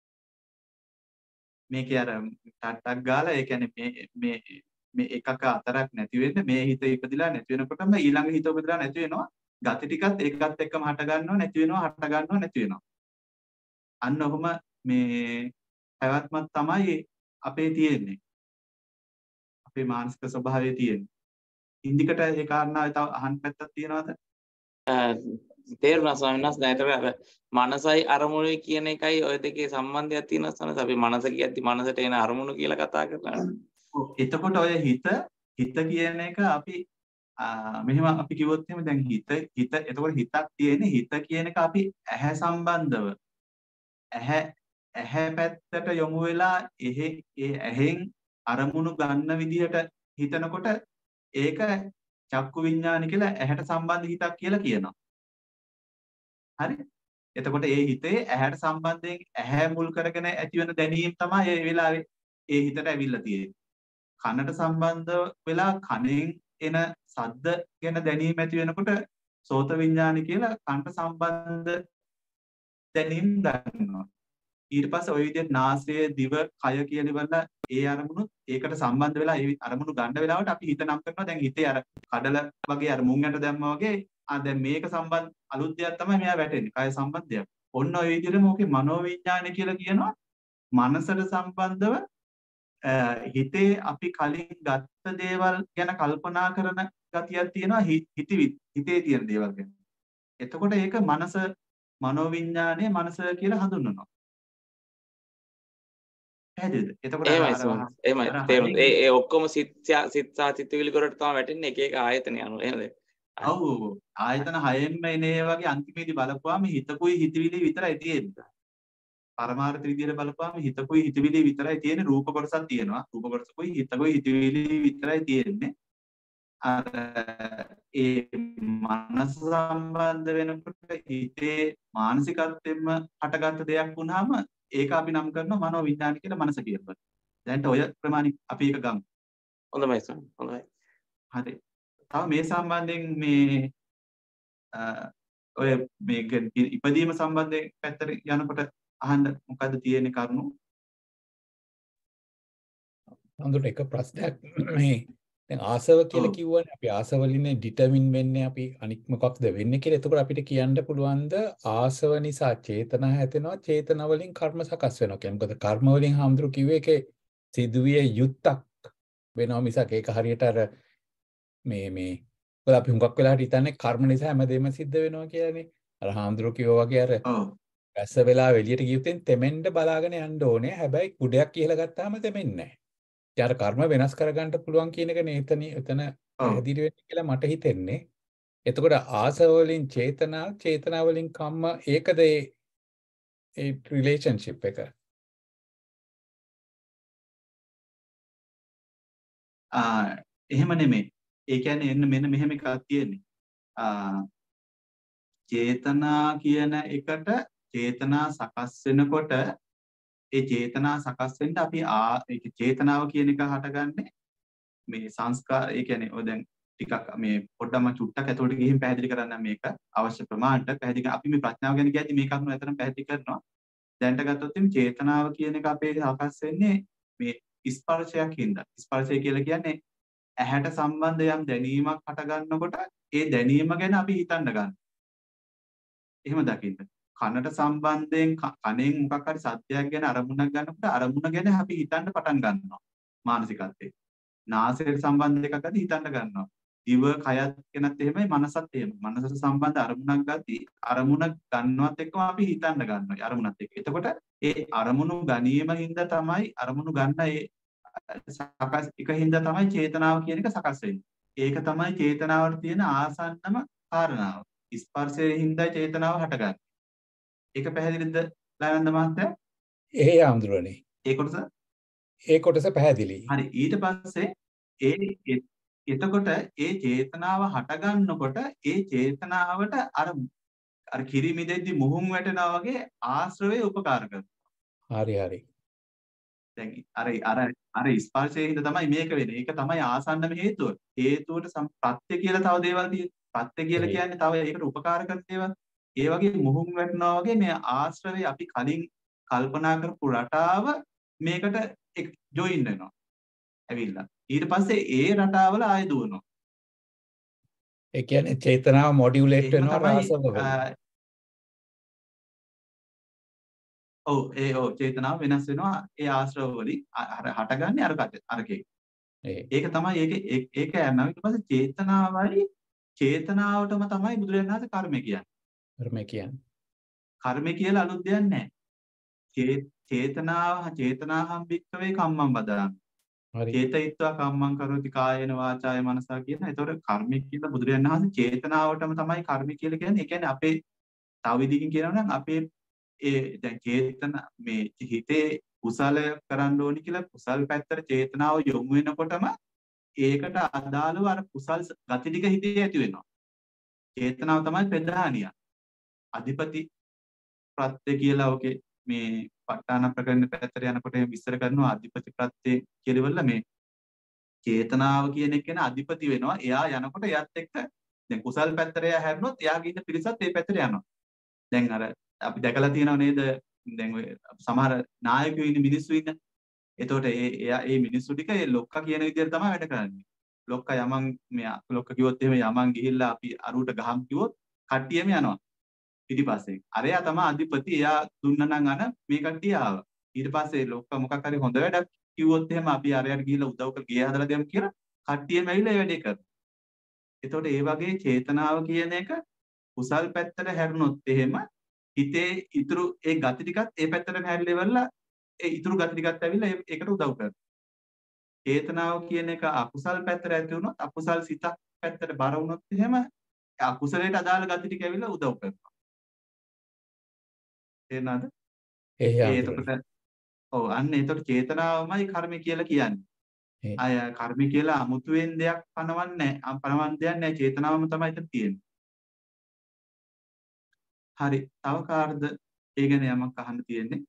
මේකේ අර ටට්ටක් ගාලා ඒ කියන්නේ මේ මේ මේ එකක අතරක් නැති වෙන්න මේ හිත ඉපදිලා නැති වෙනකොටම ඊළඟ හිත උපදිලා නැති වෙනවා. ගති ටිකත් ඒකත් එක්කම හට ගන්නවා නැති වෙනවා හට ගන්නවා නැති වෙනවා. අන්න ඔහොම මේ පැවැත්මක් තමයි අපේ තියෙන්නේ. අපේ මානසික ස්වභාවයේ තියෙන්නේ. ඉන්දිකට ඒ කාරණාව තව අහන්න පැත්තක් තියනවද? තේරුණා ස්වාමීන් වහන්සේ. දැන් අර මනසයි අරමුණයි කියන එකයි ඔය දෙකේ සම්බන්ධයක් තියෙනවා ස්වාමීන් වහන්සේ. අපි මනස කියද්දි මනසට එන අරමුණු කියලා කතා කරනවා. එතකොට ඔය හිත හිත කියන එක අපි මෙහෙම අපි කිව්වොත් එහෙම දැන් හිත හිත එතකොට හිතක් තියෙන්නේ හිත කියන එක අපි ඇහැ සම්බන්ධව ඇහැ ඇහැ පැත්තට යොමු වෙලා එහෙ ඒ ඇහෙන් අරමුණු ගන්න විදිහට හිතනකොට ඒක චක්කු විඤ්ඤාණ කියලා ඇහැට සම්බන්ධ හිතක් කියලා කියනවා. හරි? එතකොට ඒ හිතේ ඇහැට සම්බන්ධයෙන් ඇහැ මුල් කරගෙන ඇති වෙන දැනීම තමයි ඒ වෙලාවේ ඒ හිතට ඇවිල්ලා තියෙන්නේ. කනට සම්බන්ධ වෙලා කනෙන් එන ශබ්ද ගැන දැනීම ඇති වෙනකොට සෝත විඤ්ඤාණ කියලා කනට සම්බන්ධ දැනීම ගන්නවා. ඊට පස්සේ ওই විදිහට නාසය දිව කය කියලා ඉවරලා ඒ අරමුණු ඒකට සම්බන්ධ වෙලා ඒ අරමුණු ගන්න වෙලාවට අපි හිත නම් කරනවා. දැන් හිතේ අර කඩල වගේ අර මුං යට දැම්මා වගේ ආ දැන් මේක සම්බන්ධ අලුත් දෙයක් තමයි මෙයා වැටෙන්නේ. කය සම්බන්ධයක්. ඔන්න ඔය විදිහටම ඕකේ මනෝ විඤ්ඤාණය කියලා කියනවා. මනසට සම්බන්ධව හිතේ අපි කලින් ගත්ත දේවල් ගැන කල්පනා කරන ගතියක් තියෙනවා. හිතේ හිතේ තියෙන දේවල් ගැන. එතකොට ඒක මනස මනෝවිඤ්ඤාණය මනස කියලා හඳුන්වනවා. පැහැදිලිද? එතකොට අර එහෙමයි අර සෝමනස්. එහෙමයි අර තේරුණා. ඒ හයෙන් ඒ ඔක්කොම සිත් සිත් සහ සිත්විලි කරට තමයි වැටෙන්නේ එක එක ආයතන යනවා. එහෙමද? ඔව් ආයතන හයෙන්ම එනේ වගේ අන්තිමේදී බලපුවාම හිතකුයි හිතවිලි විතරයි තියෙන්නේ. පරමාර්ථ විදියට බලපුවාම හිතකුයි හිතවිලි විතරයි තියෙන්නේ. රූප කොටසක් තියෙනවා. රූප කොටසකුයි හිතකුයි හිතවිලි විතරයි තියෙන්නේ. අර ඒ මනස සම්බන්ධ වෙනකොට හිතේ මානසිකත්වෙම හටගත්ත දෙයක් වුණාම ඒක අපි නම් කරනවා මනෝ විඥාන කියලා මනස කියනවා. දැන් ඔය ප්‍රමාණි අපි ඒක ගමු. හොඳයි සෝමනස්. හොඳයි. හරි. තව මේ සම්බන්ධයෙන් මේ ඔය මේ ඉපදීම සම්බන්ධයෙන් පැත්තට යනකොට අහන්න මොකද්ද තියෙන කරුණු? අඳුර එක ප්‍රශ්නයක් මේ දැන් ආසව කියලා කිව්වනේ අපි ආසවලින්නේ ඩිටර්මින් වෙන්නේ අපි අනික් මොකක්ද වෙන්නේ කියලා. එතකොට අපිට කියන්න පුළුවන්ද ආසව නිසා චේතනා හැදෙනවා චේතන වලින් කර්ම සකස් වෙනවා කියලා. මොකද කර්ම වලින් හාමුදුරු කිව්වේ ඒකේ සිදුවිය යුත්තක් වෙනවා මිසක් ඒක හරියට අර මේ මේ ඔය අපි හුඟක් වෙලාවට හිතන්නේ කර්ම නිසා හැමදේම සිද්ධ වෙනවා කියලානේ. අර හාමුදුරු කිව්වා වගේ අර වැස්ස වෙලා එළියට ගියොත් තෙමෙන්න බලාගෙන යන්න ඕනේ. හැබැයි කුඩයක් කියලා ගත්තාම තෙමෙන්නේ නැහැ. යාර කර්ම වෙනස් කරගන්න පුළුවන් කියන එක නේතන එතන පැහැදිලි වෙන්නේ කියලා මට හිතෙන්නේ. එතකොට ආසව වලින් චේතනා චේතනා වලින් කම්ම ඒකද ඒ ඒ රිලේෂන්ෂිප් එක? ආ එහෙම නෙමෙයි. ඒ කියන්නේ එන්න මෙන්න මෙහෙම එකක් තියෙන්නේ. ආ චේතනා කියන එකට චේතනා සකස් වෙනකොට ඒ චේතනා සකස් වෙන්න අපි ආ ඒක චේතනාව කියන එක හටගන්නේ මේ සංස්කාර ඒ කියන්නේ ඔය දැන් ටිකක් මේ පොඩ්ඩක් මම චුට්ටක් ඇතුළට ගිහින් පැහැදිලි කරන්නම් මේක අවශ්‍ය ප්‍රමාණයට පැහැදිලි අපි මේ ප්‍රඥාව ගැන කියද්දි මේ කරුණු ඇතරම් පැහැදිලි කරනවා දැන්ට ගත්තොත් එimhe චේතනාව කියන එක අපේ සකස් වෙන්නේ මේ ස්පර්ශයක් හින්දා ස්පර්ශය කියලා කියන්නේ ඇහැට සම්බන්ධ යම් දැනීමක් හට ගන්නකොට ඒ දැනීම ගැන අපි හිතන්න ගන්නවා එහෙම දකින්න කනට සම්බන්ධයෙන් කනෙන් මොකක් හරි සත්‍යයක් ගැන අරමුණක් ගන්නකොට අරමුණ ගැන අපි හිතන්න පටන් ගන්නවා මානසිකත්වයේ. නාසයට සම්බන්ධ එකක් ගත්තී හිතන්න ගන්නවා. දිව කයත් කෙනත් එහෙමයි මනසත් එහෙමයි. මනසට සම්බන්ධ අරමුණක් ගත්තී අරමුණ ගන්නවත් එක්කම අපි හිතන්න ගන්නවා අරමුණත් එක්ක. එතකොට ඒ අරමුණු ගැනීම හින්දා තමයි අරමුණු ගන්න ඒ සකස් එක හින්දා තමයි චේතනාව කියන එක සකස් වෙන්නේ. ඒක තමයි චේතනාවට තියෙන ආසන්නම කාරණාව. ස්පර්ශයේ හින්දා චේතනාව හටගන්නේ. ඒක පැහැදිලිද ලයනන්ද මහත්තයා? ඒ ආඳුරනේ. ඒ කොටස ඒ කොටස පැහැදිලි. හරි ඊට පස්සේ ඒ එතකොට ඒ චේතනාව හටගන්නකොට ඒ චේතනාවට අර අර කිරි මිදෙද්දි මුහුන් වැටෙනවා වගේ ආශ්‍රවේ උපකාර කරනවා. හරි හරි. දැන් අර අර අර ස්පර්ශයේ හින්දා තමයි මේක වෙන්නේ. ඒක තමයි ආසන්නම හේතුව. හේතුවට ප්‍රත්‍ය කියලා තව දේවල් තියෙනවා. ප්‍රත්‍ය කියලා කියන්නේ තව ඒකට උපකාර කරන දේවල්. ඒ වගේ මුහුන් වැටෙනවා වගේ මේ ආශ්‍රවේ අපි කලින් කල්පනා කරපු රටාව මේකට ජොයින් වෙනවා. ඇවිල්ලා. ඊට පස්සේ ඒ රටාවල ආය දුවනවා. ඒ කියන්නේ චේතනාව මොඩියුලේට් වෙනවා රාසව වෙනවා. ඔව් ඒ ඔව් චේතනාව වෙනස් වෙනවා ඒ ආශ්‍රව වලින් අර හටගන්නේ අර අරකේ. ඒක තමයි ඒක ඒක යනවා ඊට පස්සේ චේතනාවයි චේතනාවටම තමයි බුදුරජාණන් වහන්සේ කර්මය කියන්නේ. කර්මය කියන්නේ. කර්මය කියලා අලුත් දෙයක් නැහැ. චේතනාව චේතනාහම් වික්කවේ කම්මං බදාමි. හරි. චේතයිත්වා කම්මං කරෝති කායේන වාචාය මනසා කියන. ඒතකොට කර්මය කියලා බුදුරජාණන් වහන්සේ චේතනාවටම තමයි කර්මය කියලා කියන්නේ. ඒ කියන්නේ අපේ තව විදිහකින් කියනවා නම් අපේ ඒ දැන් චේතන මේ හිතේ කුසල කරන්න ඕනි කියලා කුසල් පැත්තට චේතනාව යොමු වෙනකොටම ඒකට අදාළව අර කුසල් ගති ටික හිතේ ඇති වෙනවා. චේතනාව තමයි ප්‍රධානිය. අධිපති ප්‍රත්‍ය කියලා ඔකේ මේ ප ဋ ාණ ප්‍රකරණ පැත්තට යනකොට විස්තර කරනවා අධිපති ප්‍රත්‍ය කියලා මේ චේතනාව කියන එක න අධිපති වෙනවා. එයා යනකොට එයාත් එක්ක දැන් කුසල් පැත්තට එයා හැරුණොත් එයාගේ ඉන්න පිරිසත් ඒ පැත්තට යනවා. දැන් අර අපි දැකලා තියෙනව නේද දැන් ඔය සමහර නායකයෝ ඉන්න මිනිස්සු ඉන්න. එතකොට ඒ එයා ඒ මිනිස්සු ටික ඒ ලොක්කා කියන විදිහට තමයි වැඩ කරන්නේ. ලොක්කා යමන් මේ ලොක්කා කිව්වොත් එහෙම යමන් ගිහිල්ලා අපි අරුවට ගහම් කිව්වොත් කට්ටියම යනවා. පිටිපස්සේ. අරයා තමයි අධිපති. එයා දුන්නා නම් අන මේ කට්ටිය ආවා. ඊට පස්සේ ලොක්කා මොකක් හරි හොඳ වැඩක් කිව්වොත් එහෙම අපි අරයට ගිහිල්ලා උදව් කරලා ගේ හදලා දෙමු කියලා කට්ටියම ඇවිල්ලා ඒ වැඩේ කරනවා. එතකොට ඒ වගේ චේතනාව කියන එක කුසල් පැත්තට හැරුණොත් එහෙම හිතේ ඉතුරු ඒ ගති ටිකත් ඒ පැත්තට හැරිලා ඉවරලා ඒ ඉතුරු ගති ටිකත් ඇවිල්ලා ඒකට උදව් කරනවා. චේතනාව කියන එක අකුසල් පැත්තට ඇති වුණොත් අකුසල් සිතක් පැත්තට බර වුණොත් එහෙම අකුසලයට අදාළ ගති ටික ඇවිල්ලා උදව් කරනවා. තේරෙනවද? ඒ එතකොට ඔව් අන්න එතකොට චේතනාවමයි කර්ම කියලා කියන්නේ. අය කර්ම කියලා අමුතුවෙන් දෙයක් පනවන්නේ නැහැ. පනවන්න දෙයක් නැහැ. චේතනාවම තමයි එතන තියෙන්නේ. හරි. තව කාර්ද ඒ ගැන යමක් අහන්න තියෙන්නේ?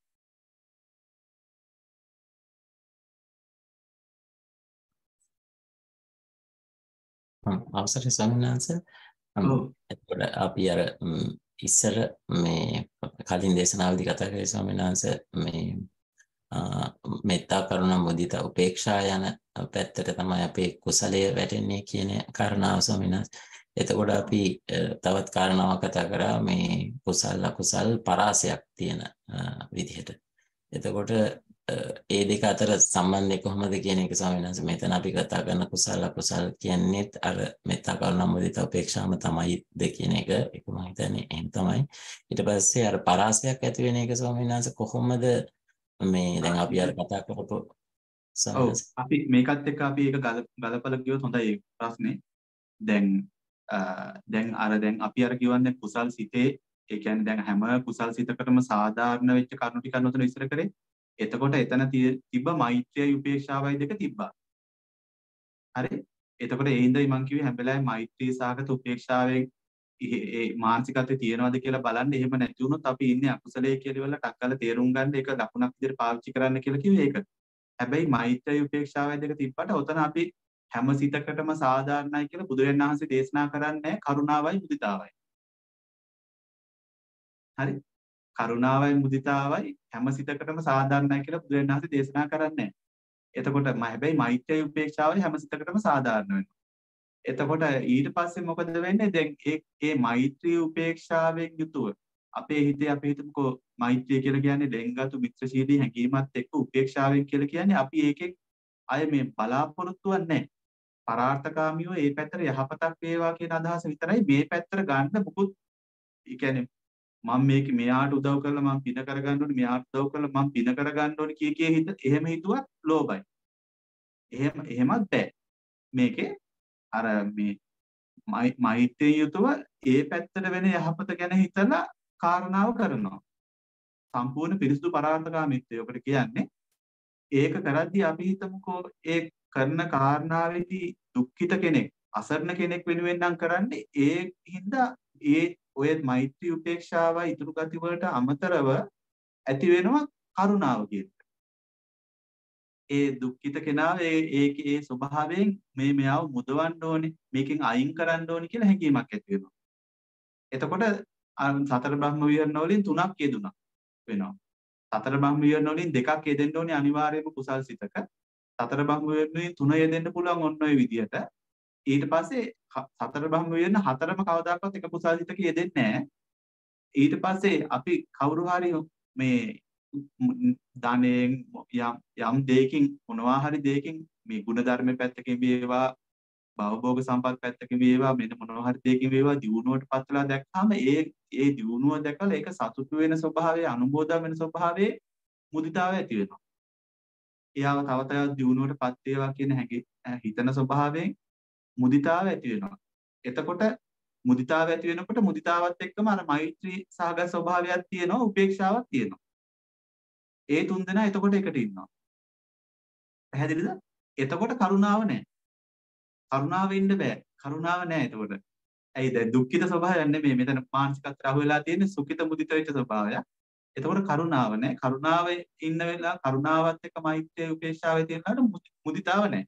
අවසරයි ස්වාමීන් වහන්සේ. එතකොට අපි අර ඉස්සර මේ කලින් දේශනාවලදී කතා කරේ ස්වාමීන් වහන්සේ මේ මෙත්තා කරුණා මුදිතා උපේක්ෂා යන පැත්තට තමයි අපේ කුසලයේ වැටෙන්නේ කියන කාරණාව ස්වාමීන් වහන්සේ. එතකොට අපි තවත් කාරණාවක් කතා කරා මේ කුසල අකුසල් පරාසයක් තියෙන විදිහට. එතකොට ඒ දෙක අතර සම්බන්ධය කොහොමද කියන එක ස්වාමීන් වහන්සේ මෙතන අපි කතා කරන කුසල අකුසල් කියන්නේ අර මෙත්තා කරුණා මුදිතා උපේක්ෂාම තමයිද කියන එක ඒක මම හිතන්නේ එහෙම තමයි. ඊට පස්සේ අර පරාසයක් ඇති වෙන එක ස්වාමීන් වහන්සේ කොහොමද මේ දැන් අපි අර කතා කරපු ඔව් අපි මේකත් එක්ක අපි ඒක ගලපලා ගියොත් හොඳයි ප්‍රශ්නේ. දැන් දැන් අර දැන් අපි අර කියවන්නේ කුසල් සිතේ ඒ කියන්නේ දැන් හැම කුසල් සිතකටම සාධාරණ වෙච්ච කරුණු ටිකක් නතර ඉස්සර කරේ. එතකොට එතන තිබ්බ මෛත්‍රියයි උපේක්ෂාවයි දෙක තිබ්බා. හරි? එතකොට ඒ හින්දායි මම කිව්වේ හැම වෙලාවෙම මෛත්‍රී සාගත උපේක්ෂාවෙන් ඒ මානසිකත්වයේ තියෙනවද කියලා බලන්න. එහෙම නැති වුණොත් අපි ඉන්නේ අකුසලයේ කියලා වල ටක් කරලා තේරුම් ගන්න ඒක ලකුණක් විදිහට පාවිච්චි කරන්න කියලා කිව්වේ ඒක. හැබැයි මෛත්‍රී උපේක්ෂාවයි දෙක තිබ්බට ඔතන අපි හැම සිතකටම සාධාරණයි කියලා බුදුරජාණන් වහන්සේ දේශනා කරන්නේ කරුණාවයි මුදිතාවයි. හරි? කරුණාවයි මුදිතාවයි හැම සිතකටම සාධාරණයි කියලා බුදුරජාණන් වහන්සේ දේශනා කරන්නේ. එතකොට හැබැයි මෛත්‍රී උපේක්ෂාවයි හැම සිතකටම සාධාරණ වෙනවා. එතකොට ඊට පස්සේ මොකද වෙන්නේ? දැන් ඒ ඒ මෛත්‍රී උපේක්ෂාවෙන් යුතුව අපේ හිතේ අපි හිතමුකෝ මෛත්‍රිය කියලා කියන්නේ ලෙන්ගතු මිත්‍රශීලී හැඟීමත් එක්ක උපේක්ෂාවෙන් කියලා කියන්නේ අපි ඒකෙන් අය මේ බලාපොරොත්තුවක් නැහැ. පරාර්ථකාමීව ඒ පැත්තට යහපතක් වේවා කියන අදහස විතරයි මේ පැත්තට ගන්න මුකුත් ඒ කියන්නේ මම මේක මෙයාට උදව් කරලා මම පින කරගන්න ඕනේ මෙයාට උදව් කරලා මම පින කරගන්න ඕනේ කිය කිය හිත එහෙම හිතුවත් ලෝභයි. එහෙම එහෙමත් බෑ. මේකේ අර මේ මෛත්‍රිය යුතුව ඒ පැත්තට වෙන යහපත ගැන හිතලා කාරණාව කරනවා. සම්පූර්ණ පිරිසුදු පරාර්ථකාමීත්වය ඔකට කියන්නේ. ඒක කරද්දී අපි හිතමුකෝ ඒ කරන කාරණාවේදී දුක්ඛිත කෙනෙක් අසරණ කෙනෙක් වෙනුවෙන් නම් කරන්නේ ඒ හින්දා ඒ ඔය මෛත්‍රී උපේක්ෂාවයි ඉතුරු ගති වලට අමතරව ඇති වෙනවා කරුණාව කියන එක. ඒ දුක්ඛිත කෙනා ඒ ඒකේ ඒ ස්වභාවයෙන් මේ මෙයාව මුදවන්න ඕනේ මේකෙන් අයින් කරන්න ඕනේ කියලා හැඟීමක් ඇති වෙනවා. එතකොට සතර බ්‍රහ්ම විහරණ වලින් තුනක් යෙදුණා වෙනවා. සතර බ්‍රහ්ම විහරණ වලින් දෙකක් යෙදෙන්න ඕනේ අනිවාර්යයෙන්ම කුසල් සිතක. සතර බ්‍රහ්ම විහරණේ තුන යෙදෙන්න පුළුවන් ඔන්න ඔය විදිහට. ඊට පස්සේ සතර බ්‍රහ්ම විහරණ හතරම කවදාකවත් එක කුසල් සිතක යෙදෙන්නේ නැහැ. ඊට පස්සේ අපි කවුරු හරි මේ ධනෙන් යම් යම් දෙයකින් මොනවා හරි දෙයකින් මේ ಗುಣධර්ම පැත්තකින් වේවා භවභෝග සම්පත් පැත්තකින් වේවා මෙන්න මොනවා හරි දෙයකින් වේවා දියුණුවට පත්ලා දැක්කම ඒ ඒ දියුණුව දැකලා ඒක සතුටු වෙන ස්වභාවය අනුමෝදන් වෙන ස්වභාවයේ මුදිතාව ඇති වෙනවා. එයාව තව තවත් දියුණුවටපත් වේවා කියන හැඟි හිතන ස්වභාවයෙන් මුදිතාව ඇති වෙනවා. එතකොට මුදිතාව ඇති වෙනකොට මුදිතාවත් එක්කම අර මෛත්‍රී සහගත ස්වභාවයක් තියෙනවා උපේක්ෂාවක් තියෙනවා. ඒ තුන් දෙනා එතකොට එකට ඉන්නවා. පැහැදිලිද? එතකොට කරුණාව නැහැ. කරුණාව ඉන්න බෑ. කරුණාව නැහැ එතකොට. ඇයි දැන් දුක්ඛිත ස්වභාවයක් නෙමෙයි මෙතන මානසිකත්වයට අහු වෙලා තියෙන්නේ සුඛිත මුදිත වෙච්ච ස්වභාවයක්. එතකොට කරුණාව නැහැ. කරුණාවේ ඉන්න වෙලාව කරුණාවත් එක්ක මෛත්‍රිය උපේක්ෂාවේ තියෙනකොට මුදිතාව නැහැ.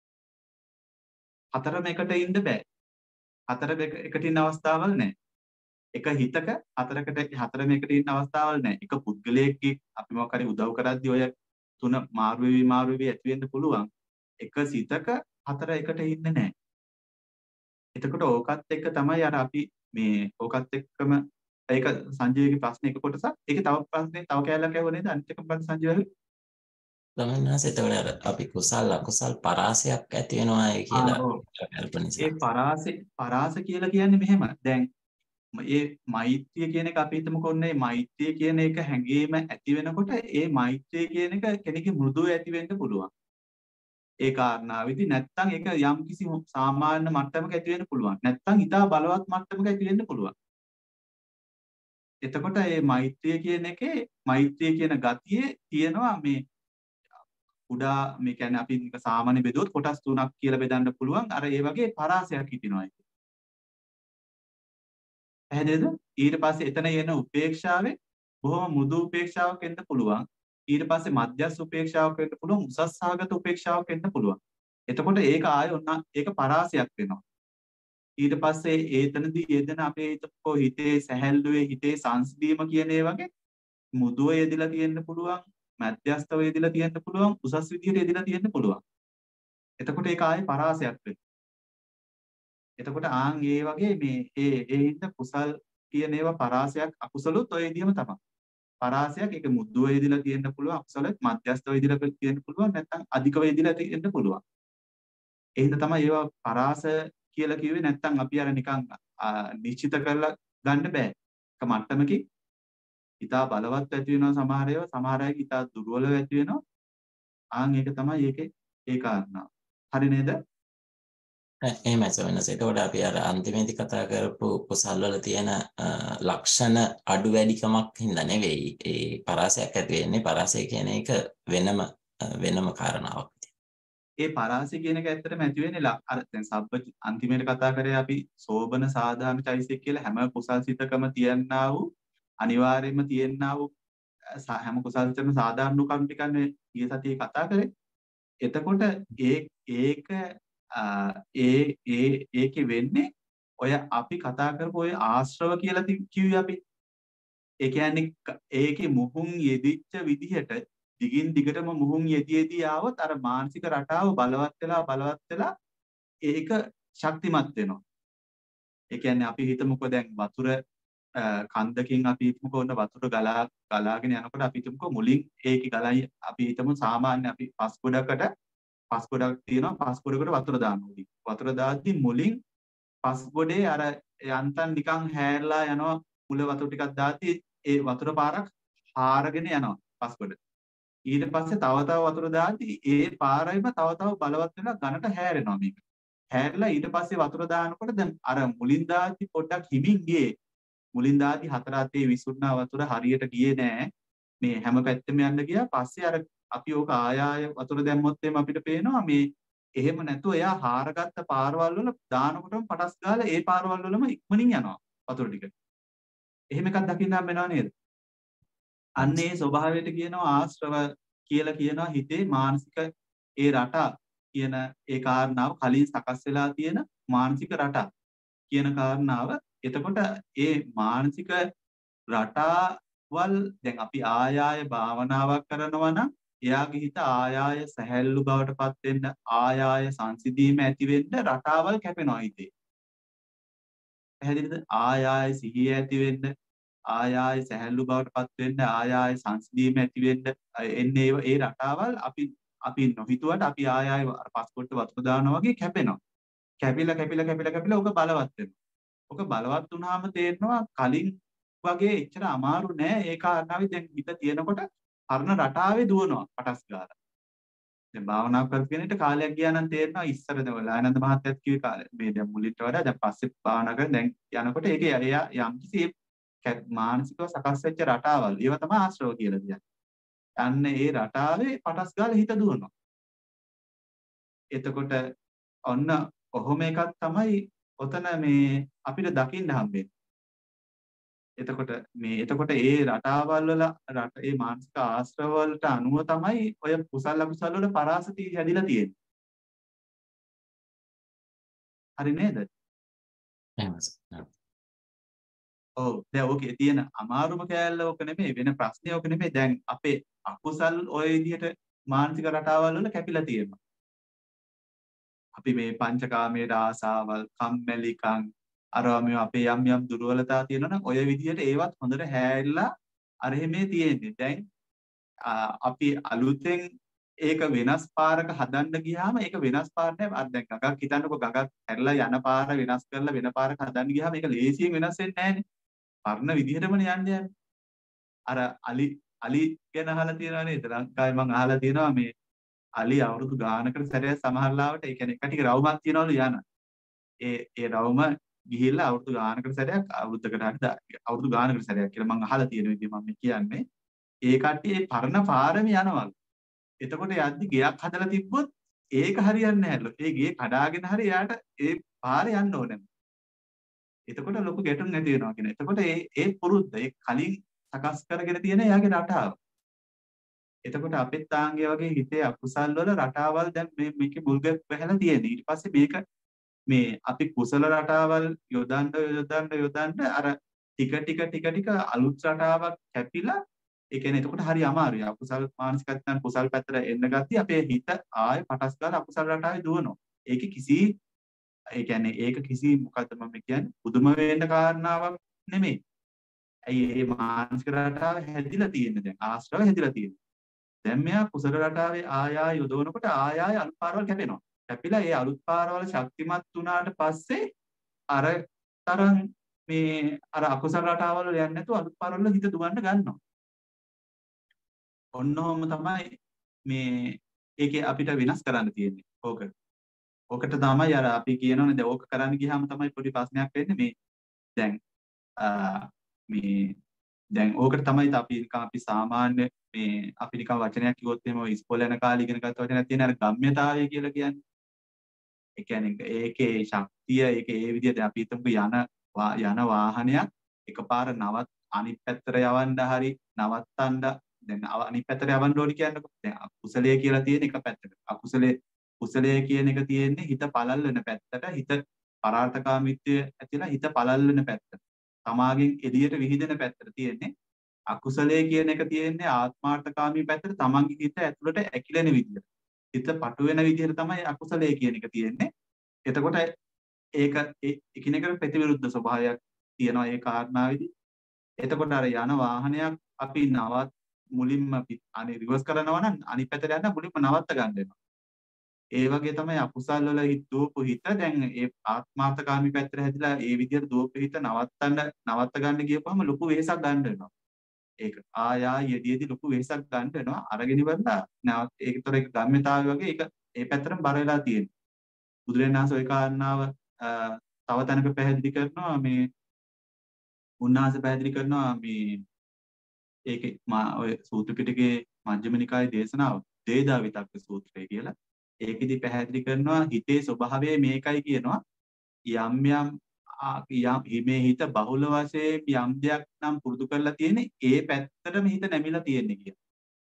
හතරම එකට ඉන්න බෑ. හතර එකට ඉන්න අවස්ථාවල් නැහැ. එක හිතක හතරකට හතරම එකට ඉන්න අවස්ථාවල් නැහැ. එක පුද්ගලයෙක් අපි මොකක් හරි උදව් කරද්දී ඔය තුන මාරු වෙවි මාරු වෙවි ඇති වෙන්න පුළුවන්. එක සිතක හතර එකට ඉන්නේ නැහැ. එතකොට ඕකත් එක්ක තමයි අර අපි මේ ඕකත් එක්කම ඒක සංජීවගේ ප්‍රශ්න එක කොටසක්. ඒකේ තව ප්‍රශ්නේ තව කැලලක් ඇහුවා නේද? අනිත් එක ප්‍රශ්න සංජීවගේ ළමයින්වහන්සේ එතකොට අපි කුසල් අකුසල් පරාසයක් ඇති වෙනවා කියලා කල්පනා ඒ පරාස පරාස කියලා කියන්නේ මෙහෙම. දැන් ඒ මෛත්‍රිය කියන එක අපි හිතමුකෝ ඔන්නේ මෛත්‍රිය කියන එක හැඟීම ඇති වෙනකොට ඒ මෛත්‍රිය කියන එක කෙනෙකුගේ මෘදුව ඇති වෙන්න පුළුවන්. ඒ කාරණාවෙදි නැත්තම් ඒක යම් කිසි සාමාන්‍ය මට්ටමක ඇති වෙන්න පුළුවන්. නැත්තම් ඊටා බලවත් මට්ටමක ඇති වෙන්න පුළුවන්. එතකොට මේ මෛත්‍රිය කියන එකේ මෛත්‍රිය කියන ගතියේ තියෙනවා මේ උඩා මේ කියන්නේ අපි නික සාමාන්‍ය බෙදුවොත් කොටස් තුනක් කියලා බෙදන්න පුළුවන්. අර ඒ වගේ පරාසයක් හිටිනවා ඒක. පැහැදිලිද? ඊට පස්සේ එතන එන උපේක්ෂාවේ බොහොම මෘදු උපේක්ෂාවක් වෙන්න පුළුවන්. ඊට පස්සේ මධ්‍යස්ථ උපේක්ෂාවක් වෙන්න පුළුවන්. උසස් සහගත උපේක්ෂාවක් වෙන්න පුළුවන්. එතකොට ඒක ආයෙ ඔන්න ඒක පරාසයක් වෙනවා. ඊට පස්සේ ඒතනදී යෙදෙන අපේ හිතකෝ හිතේ සැහැල්ලුවේ හිතේ සංසිඳීම කියන ඒ වගේ මුදුව යෙදিলা තියෙන්න පුළුවන්. මධ්‍යස්ථව යෙදিলা තියෙන්න පුළුවන්. උසස් විදියට යෙදিলা තියෙන්න පුළුවන්. එතකොට ඒක ආයෙ පරාසයක් වෙනවා. එතකොට ආන් ඒ වගේ මේ ඒ ඒ හින්දා කුසල් කියන ඒවා පරාසයක් අකුසලොත් ඔය විදිහම තමයි. පරාසයක් ඒක මුද්දුව වේදිලා තියෙන්න පුළුවන් අකුසලෙත් මධ්‍යස්ථ වේදිලා තියෙන්න පුළුවන් නැත්නම් අධික වේදිලා තියෙන්න පුළුවන්. ඒ හින්දා තමයි ඒවා පරාස කියලා කිව්වේ නැත්නම් අපි අර නිකන් නිශ්චිත කරලා ගන්න බෑ. එක මට්ටමකින් ඊටා බලවත් ඇති වෙනවා සමහර ඒවා සමහර අයක ඊටා දුර්වලව ඇති වෙනවා. ආන් ඒක තමයි ඒකේ ඒ කාරණා. හරි නේද? එහෙමයි සවෙනස. ඒකෝට අපි අර අන්තිමේදී කතා කරපු කුසල් වල තියෙන ලක්ෂණ අඩු වැඩිකමක් හින්දා නෙවෙයි ඒ පරාසයක් ඇති වෙන්නේ. පරාසය කියන එක වෙනම වෙනම කාරණාවක්. ඒ පරාසය කියන එක ඇත්තටම ඇති වෙන්නේ අර දැන් සබ්බ අන්තිමේට කතා කරේ අපි සෝබන සාධාරණ චෛසික කියලා හැම කුසල්සිතකම තියන්නා වූ අනිවාර්යයෙන්ම තියන්නා වූ හැම කුසල්සිතකම සාධාරණ කරුණු ටිකන්නේ ඊයේ සතියේ කතා කරේ. එතකොට ඒ ඒක ඒ ඒ ඒකේ වෙන්නේ ඔය අපි කතා කරපු ඔය ආශ්‍රව කියලා කිව්වේ අපි. ඒ කියන්නේ ඒකේ මුහුන් යෙදිච්ච විදිහට දිගින් දිගටම මුහුන් යෙදියේදී ආවොත් අර මානසික රටාව බලවත් වෙලා බලවත් වෙලා ඒක ශක්තිමත් වෙනවා. ඒ කියන්නේ අපි හිතමුකෝ දැන් වතුර කන්දකින් අපි හිතමුකෝ ඔන්න වතුර ගලා ගලාගෙන යනකොට අපි හිතමුකෝ මුලින් ඒකේ ගලයි අපි හිතමු සාමාන්‍ය අපි පස් ගොඩකට පස් ගොඩක් තියෙනවා පස් ගොඩකට වතුර දානවා. වතුර දාද්දි මුලින් පස් ගොඩේ අර යන්තම් නිකන් හැරලා යනවා මුල වතුර ටිකක් දාද්දි ඒ වතුර පාරක් හාරගෙන යනවා පස් ගොඩ. ඊට පස්සේ තව තව වතුර දාද්දි ඒ පාරයිම තව තව බලවත් වෙලා ඝනට හැරෙනවා මේක. හැරලා ඊට පස්සේ වතුර දානකොට දැන් අර මුලින් දාද්දි පොඩ්ඩක් හිමින් ගියේ. මුලින් දාද්දි හතර අතේ විසුණා වතුර හරියට ගියේ නෑ. මේ හැම පැත්තෙම යන්න ගියා. පස්සේ අර අපි ඕක ආය ආය වතුර දැම්මොත් එimhe අපිට පේනවා මේ එහෙම නැතුව එයා හාරගත්ත පාරවල් වල දානකොටම පටස් ගාලා ඒ පාරවල් වලම ඉක්මනින් යනවා වතුර ටික. එහෙම එකක් දකින්න හම්බ වෙනව නේද? අන්න ඒ ස්වභාවයට කියනවා ආශ්‍රව කියලා කියනවා හිතේ මානසික ඒ රටා කියන ඒ කාරණාව කලින් සකස් වෙලා තියෙන මානසික රටා කියන කාරණාව. එතකොට ඒ මානසික රටාවල් දැන් අපි ආය ආය භාවනාවක් කරනවා නම් එයාගේ හිත ආය ආය සැහැල්ලු බවට පත් වෙන්න ආය ආය සංසිඳීම ඇති වෙන්න රටාවල් කැපෙනවා හිතේ. පැහැදිලිද? ආය ආය සිහිය ඇති වෙන්න ආය ආය සැහැල්ලු බවට පත් වෙන්න ආය ආය සංසිඳීම ඇති වෙන්න එන්නේ ඒ රටාවල් අපි අපි නොහිතුවට අපි ආය ආය පස්කොට්ට වතුර දානවා වගේ කැපෙනවා. කැපිලා කැපිලා කැපිලා කැපිලා ඔක බලවත් වෙනවා. ඔක බලවත් වුණාම තේරෙනවා කලින් වගේ එච්චර අමාරු නෑ ඒ කාරණාවේ දැන් හිත තියෙනකොට අරණ රටාවේ දුවනවා පටස් ගාලා. දැන් භාවනා කරගෙන ඉන්න කාලයක් ගියා නම් තේරෙනවා ඉස්සර දවල් ආනන්ද මහත්තයත් කිව්වේ කාලේ මේ දැන් මුලින්ට වඩා දැන් පස්සේ භාවනා කරගෙන දැන් යනකොට ඒකේ එයා යම්කිසි මානසිකව සකස් වෙච්ච රටාවල් ඒවා තමයි ආශ්‍රව කියලා කියන්නේ. අන්න ඒ රටාවේ පටස් ගාලා හිත දුවනවා. එතකොට ඔන්න ඔහොම එකක් තමයි ඔතන මේ අපිට දකින්න හම්බෙන්නේ. එතකොට මේ එතකොට ඒ රටාවල් වල රට ඒ මානසික ආශ්‍රව වලට අනුව තමයි ඔය කුසල අකුසල වල පරාසති හැදිලා තියෙන්නේ. හරි නේද? එහෙමයි. ඔව් දැන් ඕකේ තියෙන අමාරුම කෑල්ල ඕක නෙමෙයි වෙන ප්‍රශ්නේ ඕක නෙමෙයි. දැන් අපේ අකුසල් ඔය විදිහට මානසික රටාවල් වල කැපිලා තියෙනවා. අපි මේ පංචකාමයේ ආසාවල් කම්මැලිකම් අරවා මේ අපේ යම් යම් දුර්වලතා තියෙනවා නම් ඔය විදිහට ඒවත් හොඳට හැරිලා අර එහෙමේ තියෙන්නේ. දැන් අපි අලුතෙන් ඒක වෙනස් පාරක හදන්න ගියාම ඒක වෙනස් පාර නෑ. අර දැන් ගඟක් හිතන්නකො ගඟක් හැරලා යන පාර වෙනස් කරලා වෙන පාරක හදන්න ගියාම ඒක ලේසියෙන් වෙනස් වෙන්නේ නෑනේ. පරණ විදිහටමනේ යන්නේ යන්නේ. අර අලි අලි ගැන අහලා තියෙනවා නේද? ලංකාවේ මම අහලා තියෙනවා මේ අලි අවුරුදු ගානකට සැරයක් සමහර ලාවට ඒ කියන්නේ එක ටික රවුමක් තියනවලු යන. ඒ ඒ රවුම ගිහිල්ලා අවුරුදු ගානකට සැරයක් අවුරුද්දකට හරි අවුරුදු ගානකට සැරයක් කියලා මම අහලා තියෙන විදිහ මම කියන්නේ. ඒ කට්ටිය ඒ පරණ පාරම යනවලු. එතකොට යද්දි ගෙයක් හදලා තිබ්බොත් ඒක හරියන්නේ නැහැලු. ඒ ගේ කඩාගෙන හරි එයාට ඒ පාරේ යන්න ඕනේ. එතකොට ලොකු ගැටුම් නැති වෙනවා කියන. එතකොට ඒ ඒ පුරුද්ද ඒ කලින් සකස් කරගෙන තියෙන එයාගේ රටාව. එතකොට අපේ තාංගය වගේ හිතේ අකුසල් වල රටාවල් දැන් මේ මේකේ මුල්ගත් වැහැලා තියෙන. ඊට පස්සේ මේක මේ අපි කුසල රටාවල් යොදන්න යොදන්න යොදන්න අර ටික ටික ටික ටික අලුත් රටාවක් කැපිලා ඒ කියන්නේ එතකොට හරි අමාරුයි. අකුසල් මානසිකත්වයන් කුසල් පැත්තට එන්න ගත්තී අපේ හිත ආයේ පටස් ගාලා අකුසල් රටාවේ දුවනවා. ඒක කිසි ඒ කියන්නේ ඒක කිසි මොකද්ද මම කියන්නේ පුදුම වෙන්න කාරණාවක් නෙමෙයි. ඇයි මේ මානසික රටාව හැදිලා තියෙන්නේ දැන් ආශ්‍රව හැදිලා තියෙන්නේ. දැන් මෙයා කුසල රටාවේ ආය ආය යොදවනකොට ආය ආය අලුත් පාරවල් කැපෙනවා. කැපිලා ඒ අලුත් පාරවල් ශක්තිමත් වුණාට පස්සේ අර තරම් මේ අර අකුසල රටාවල් වල යන්නේ නැතුව අලුත් පාරවල හිත දුවන්න ගන්නවා. ඔන්නෝම තමයි මේ ඒකේ අපිට වෙනස් කරන්න තියෙන්නේ. ඕක. ඕකට තමයි අර අපි කියනෝනේ දැන් ඕක කරන්න ගියාම තමයි පොඩි ප්‍රශ්නයක් වෙන්නේ මේ දැන් මේ දැන් ඕකට තමයි අපි නිකන් අපි සාමාන්‍ය මේ අපි නිකන් වචනයක් කිව්වොත් එහෙම ඉස්කෝලේ යන කාලේ ඉගෙන ගත්ත වචනයක් තියෙන අර ගම්ම්‍යතාවය කියලා කියන්නේ. ඒ කියන්නේ ඒකේ ශක්තිය ඒකේ ඒ විදිහට අපි හිතමු යන යන වාහනයක් එකපාර නවත් අනිත් පැත්තට යවන්න හරි නවත්තන්න දැන් අනිත් පැත්තට යවන්න ඕනි කියන්නකො. දැන් අකුසලයේ කියලා තියෙන එක පැත්තකට. අකුසලයේ කුසලයේ කියන එක තියෙන්නේ හිත පළල්වන පැත්තට. හිත පරාර්ථකාමීත්වය ඇතිලා හිත පළල්වන පැත්තට. තමාගෙන් එළියට විහිදෙන පැත්තට තියෙන්නේ. අකුසලයේ කියන එක තියෙන්නේ ආත්මාර්ථකාමී පැත්තට තමන්ගේ හිත ඇතුළට ඇකිලෙන විදිහට. හිත පටු වෙන විදිහට තමයි අකුසලයේ කියන එක තියෙන්නේ. එතකොට ඒක එකිනෙකට ප්‍රතිවිරුද්ධ ස්වභාවයක් තියෙනවා ඒ කාරණාවේදී. එතකොට අර යන වාහනයක් අපි නවත් මුලින්ම අනේ රිවර්ස් කරනවා නම් අනිත් පැත්තට යන්න මුලින්ම නවත්ත ගන්න වෙනවා. ඒ වගේ තමයි අකුසල් වල දුවපු හිත දැන් ඒ ආත්මාර්ථකාමී පැත්තට හැදිලා ඒ විදිහට දුවපු හිත නවත්තන්න නවත්ත ගන්න ගියපුවම ලොකු වෙහසක් ගන්න වෙනවා. ඒක ආයා යෙදීදී ලොකු වෙහසක් ගන්න වෙනවා. අරගෙන ඉවරලා නැවත් ඒකතර ඒක ගම්මිතාවය වගේ ඒක ඒ පැත්තටම බර වෙලා තියෙනවා. බුදුරජාණන් වහන්සේ ওই කාරණාව තව තැනක පැහැදිලි කරනවා මේ උන්වහන්සේ පැහැදිලි කරනවා මේ ඒකේ මා ඔය සූත්‍ර පිටකේ මජ්ක්‍ධිම නිකායේ දේශනාව දේදා විතක්ක සූත්‍රය කියලා. ඒකෙදි පැහැදිලි කරනවා හිතේ ස්වභාවය මේකයි කියනවා. යම් යම් යම් මේ හිත බහුල වශයෙන් යම් දෙයක් නම් පුරුදු කරලා තියෙන්නේ ඒ පැත්තටම හිත නැමිලා තියෙන්නේ කියලා.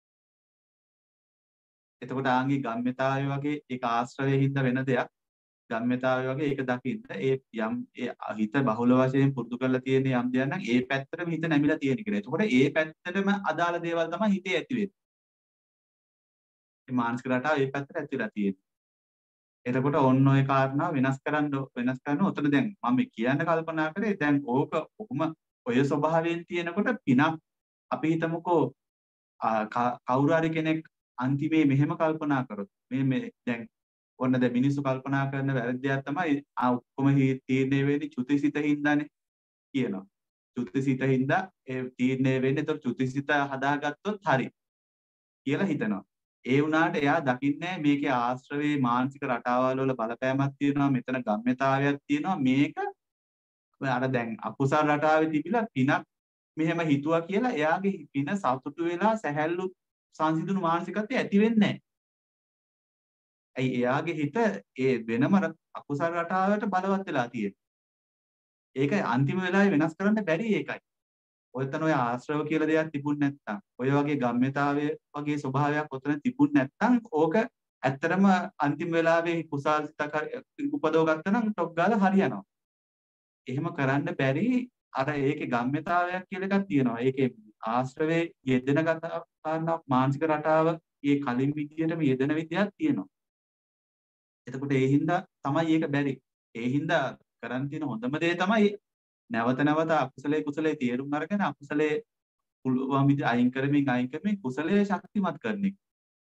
එතකොට ආන්ගේ ගම්මිතාවය වගේ ඒක ආශ්‍රවයේ හින්දා වෙන දෙයක්. ගම්මිතාවය වගේ ඒක දකින්න ඒ යම් ඒ හිත බහුල වශයෙන් පුරුදු කරලා තියෙන යම් දෙයක් නම් ඒ පැත්තටම හිත නැමිලා තියෙන කියලා. එතකොට ඒ පැත්තටම අදාළ දේවල් තමයි හිතේ ඇති වෙන්නේ. මේ මානසික රටාව ඒ පැත්තට ඇතිලා තියෙන්නේ. එතකොට ඔන්න ඔය කාරණා වෙනස් කරන්න වෙනස් කරන උතන දැන් මම කියන්න කල්පනා කරේ දැන් ඕක කොහොම ඔය ස්වභාවයෙන් තියෙනකොට පිනක් අපි හිතමුකෝ කවුරු හරි කෙනෙක් අන්තිමේ මෙහෙම කල්පනා කරොත් මේ මේ දැන් ඔන්න දැන් මිනිස්සු කල්පනා කරන වැරද්දයක් තමයි ආ ඔක්කොම තීරණය වෙන්නේ චුතිසිත හින්දානේ කියනවා. චුතිසිත හින්දා ඒ තීරණය වෙන්නේ. ඒතකොට චුතිසිත හදාගත්තොත් හරි කියලා හිතනවා. ඒ වුණාට එයා දකින්නේ මේකේ ආශ්‍රවේ මානසික රටාවල් වල බලපෑමක් තියෙනවා. මෙතන ගම්මිතාවයක් තියෙනවා. මේක අර දැන් අකුසල් රටාවේ තිබිලා පිනක් මෙහෙම හිතුවා කියලා එයාගේ පින සතුටු වෙලා සැහැල්ලු සංසිඳුණු මානසිකත්වය ඇති වෙන්නේ නැහැ. ඇයි එයාගේ හිත ඒ වෙනම අකුසල රටාවට බලවත් වෙලා තියෙන්නේ. ඒක අන්තිම වෙලාවේ වෙනස් කරන්න බැරි ඒකයි. ඔයතන ඔය ආශ්‍රව කියලා දෙයක් තිබුණ නැත්තම් ඔය වගේ ගම්මිතාවය වගේ ස්වභාවයක් ඔතන තිබුණ නැත්තම් ඕක ඇත්තටම අන්තිම වෙලාවේ කුසල්සිතක උපදව ගත්තනම් ටොක් ගාලා හරියනවා. එහෙම කරන්න බැරි අර ඒකේ ගම්මිතාවයක් කියලා එකක් තියෙනවා. ඒකේ ආශ්‍රවේ යෙදෙන කාරණාවක් මානසික රටාව ඒ කලින් විදියටම යෙදෙන විදියක් තියෙනවා. එතකොට ඒ හින්දා තමයි ඒක බැරි. ඒ හින්දා කරන් තියෙන හොඳම දේ තමයි නැවත නැවත අකුසලයේ කුසලයේ තේරුම් අරගෙන අකුසලයේ පුළුවන් විදිහ අයින් කරමින් අයින් කරමින් කුසලයේ ශක්තිමත් කරන එක.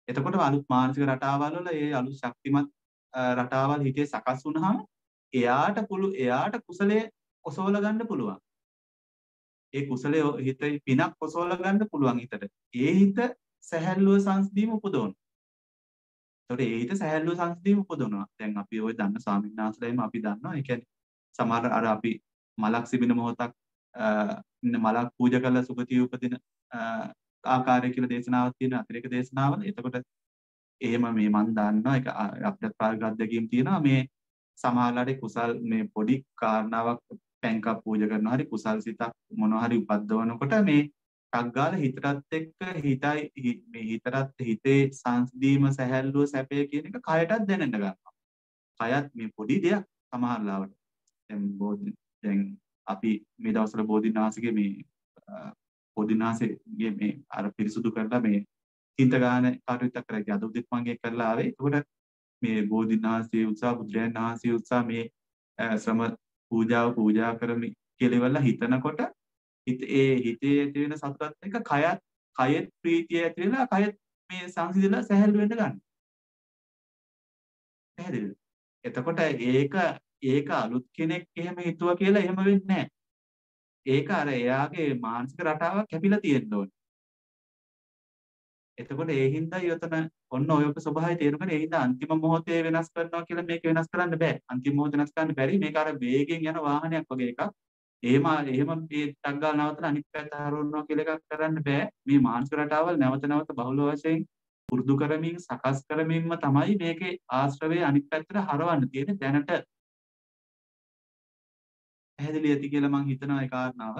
එතකොට අලුත් මානසික රටාවල් වල ඒ අලුත් ශක්තිමත් රටාවල් හිතේ සකස් වුණාම එයාට පුළු එයාට කුසලයේ ඔසවල ගන්න පුළුවන්. ඒ කුසලයේ හිතේ පිනක් ඔසවල ගන්න පුළුවන් හිතට. ඒ හිත සැහැල්ලුව සංසිඳීම උපදවන. ඒතකොට ඒ හිත සැහැල්ලුව සංසිඳීම උපදවනවා. දැන් අපි ওই දන්න ස්වාමීන් වහන්සේලාම අපි දන්නවා. ඒ කියන්නේ සමහර අර අපි මලක් සිබින මොහොතක් මලක් පූජා කරලා සුගතිය උපදින ආකාරය කියලා දේශනාවක් තියෙන අතිරේක දේශනාවල. එතකොට එහෙම මේ මන් දන්නවා ඒක අපිට ප්‍රායෝගික අත්දැකීම් තියෙනවා මේ සමහරලාට කුසල් මේ පොඩි කාරණාවක් පැන්කක් පූජා කරනවා හරි කුසල් සිතක් මොනවා හරි උපද්දවනකොට මේ ටග්ගාල හිතටත් එක්ක හිතයි මේ හිතටත් හිතේ සංසිඳීම සැහැල්ලුව සැපය කියන එක කයටත් දැනෙන්න ගන්නවා. කයත් මේ පොඩි දෙයක් සමහරලාවට දැන් බෝධි දැන් අපි මේ දවස්වල බෝධිනාථගේ මේ බෝධිනාථගේ මේ අර පිරිසුදු කරලා මේ හිත ගන්න කාටුත්තක් කරලා අද උදේත් මම ඒක කරලා ආවේ. ඒකට මේ බෝධිනාථයේ උත්සාහ බුදුරජාණන් වහන්සේ උත්සාහ මේ ශ්‍රම පූජාව පූජා කරමි කියලා ඉවරලා හිතනකොට හිත ඒ හිතේ ඇති වෙන සතුටත් එක්ක කයත් කයෙත් ප්‍රීතිය ඇති වෙලා කයෙත් මේ සංසිඳලා සැහැල්ලු වෙන්න ගන්න. පැහැදිලිද? එතකොට ඒක ඒක අලුත් කෙනෙක් එහෙම හිතුවා කියලා එහෙම වෙන්නේ නැහැ. ඒක අර එයාගේ මානසික රටාවක් කැපිලා තියෙන්න ඕනේ. එතකොට ඒ හින්දා යතන ඔන්න ඔය ස්වභාවය තේරුම්ගෙන ඒ හින්දා අන්තිම මොහොතේ වෙනස් කරනවා කියලා මේක වෙනස් කරන්න බෑ. අන්තිම මොහොතේ වෙනස් කරන්න බැරි. මේක අර වේගෙන් යන වාහනයක් වගේ එකක්. එහෙම එහෙම මේ ටක් ගාලා නවත්තලා අනිත් පැත්ත හරවනවා කියලා එකක් කරන්න බෑ. මේ මානසික රටාවල් නැවත නැවත බහුල වශයෙන් පුරුදු කරමින් සකස් කරමින්ම තමයි මේකේ ආශ්‍රවයේ අනිත් පැත්තට හරවන්න තියෙන්නේ. දැනට පැහැදිලි ඇති කියලා මම හිතනවා ඒ කාරණාව.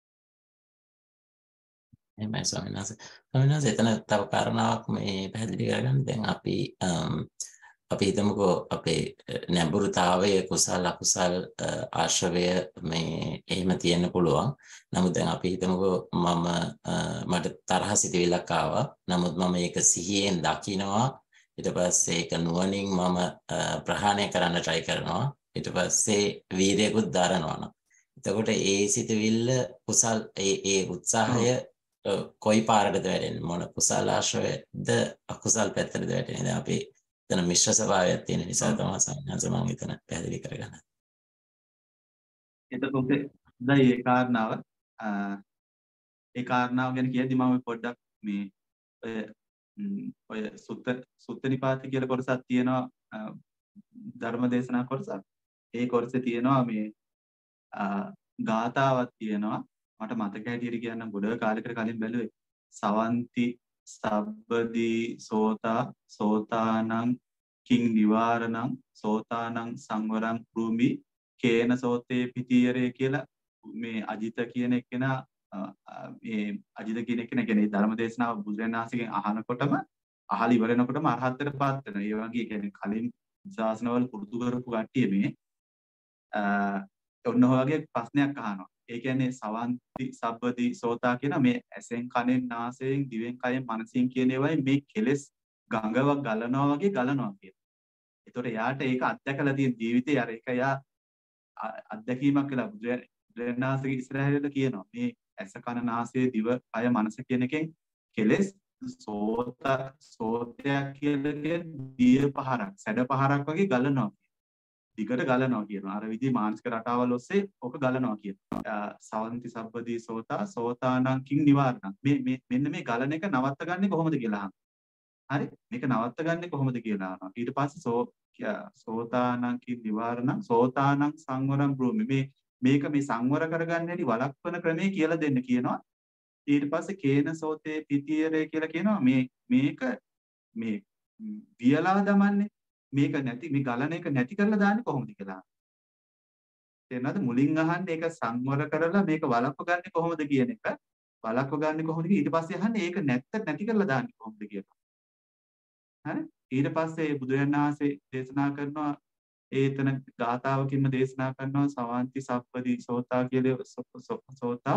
එහෙමයි ස්වාමීන් වහන්සේ. ස්වාමීන් වහන්සේ එතන තව කාරණාවක් මේ පැහැදිලි කරගන්න. දැන් අපි අපි හිතමුකෝ අපේ නැඹුරුතාවය කුසල අකුසල් ආශ්‍රවය මේ එහෙම තියෙන්න පුළුවන්. නමුත් දැන් අපි හිතමුකෝ මම මට තරහ සිතවිල්ලක් ආවා. නමුත් මම ඒක සිහියෙන් දකිනවා. ඊට පස්සේ ඒක නුවණින් මම ප්‍රහාණය කරන්න try කරනවා. ඊට පස්සේ වීර්යයකුත් දරනවා. එතකොට ඒ සිතවිල්ල කුසල් ඒ ඒ උත්සාහය කොයි පාරකටද වැටෙන්නේ? මොන කුසල ආශ්‍රවයද අකුසල් පැත්තටද වැටෙන්නේ? දැන් අපි එතන මිශ්‍ර ස්වභාවයක් තියෙන නිසා තමයි සංඥාස මම එතන පැහැදිලි කරගන්න. එතකොට දැන් ඒ කාරණාව ඒ කාරණාව ගැන කියද්දි මම පොඩ්ඩක් මේ ඔය ඔය සුත්ත සුත්ත නිපාති කියලා කොටසක් තියෙනවා ධර්ම දේශනා කොටසක්. ඒ කොටසේ තියෙනවා මේ ගාථාවක් තියෙනවා. මට මතක හැටියට කියන්න ගොඩ කාලයකට කලින් බැලුවේ. සවන්ති සබ්බදී සෝතා සෝතානං කිං නිවාරණං සෝතානං සංවරං භූමි කේන සෝතේ පිටියරේ කියලා මේ අජිත කියන එකේනා මේ අජිත කියන එකේන කියන්නේ ධර්ම දේශනාව බුදුරජාණන් වහන්සේගෙන් අහනකොටම අහලි ඉවරනකොටම අරහත්ත්වයටපත් වෙනවා. ඒ වගේ කියන්නේ කලින් ශාසනවල පුරුදු කරපු කට්ටිය මේ ඔන්න ඔය වගේ ප්‍රශ්නයක් අහනවා. ඒ කියන්නේ සවන්ති සබ්බදී සෝතා කියන මේ ඇසෙන් කනෙන් නාසයෙන් දිවෙන් කයෙන් මනසින් කියන ඒවායි මේ කෙලෙස් ගංගාවක් ගලනවා වගේ ගලනවා කියන. ඒතකොට එයාට ඒක අත්දැකලා තියෙන ජීවිතේ අර ඒක එයා අත්දැකීමක් කියලා බුදුරජාණන්සේ ඉස්සරහට කියනවා. මේ ඇස කන නාසය දිව කය මනස කියන එකෙන් කෙලෙස් සෝත සෝතයක් කියන්නේ දිය පහරක් සැඩ පහරක් වගේ ගලනවා. දිගට ගලනවා කියනවා. අර විදිහේ මානසික රටාවල් ඔස්සේ ඕක ගලනවා කියනවා. සවන්ති සබ්බදී සෝතා සෝතානං කිං නිවාරණං. මේ මේ මෙන්න මේ ගලන එක නවත්ත ගන්නෙ කොහොමද කියලා අහනවා. හරි? මේක නවත්ත ගන්නෙ කොහොමද කියලා අහනවා. ඊට පස්සේ සෝ සෝතානං කිං නිවාරණං සෝතානං සංවරං භූමි. මේ මේක මේ සංවර කරගන්න හැටි වළක්වන ක්‍රමයේ කියලා දෙන්න කියනවා. ඊට පස්සේ කේන සෝතේ පිටියරේ කියලා කියනවා. මේ මේක මේ වියලා දමන්නේ මේක නැති මේ ගලන එක නැති කරලා දාන්නේ කොහොමද කියලා. තේරෙනවද? මුලින් අහන්නේ ඒක සංවර කරලා මේක වළක්ව ගන්න කොහොමද කියන එක. වළක්ව ගන්න කොහොමද ඊට පස්සේ අහන්නේ ඒක නැත්ත නැති කරලා දාන්නේ කොහොමද කියලා. හරි? ඊට පස්සේ බුදුරජාණන් වහන්සේ දේශනා කරනවා ඒ එතන ගාථාවකින්ම දේශනා කරනවා සවන්ති සප්පදී සෝතා කියලා සෝතා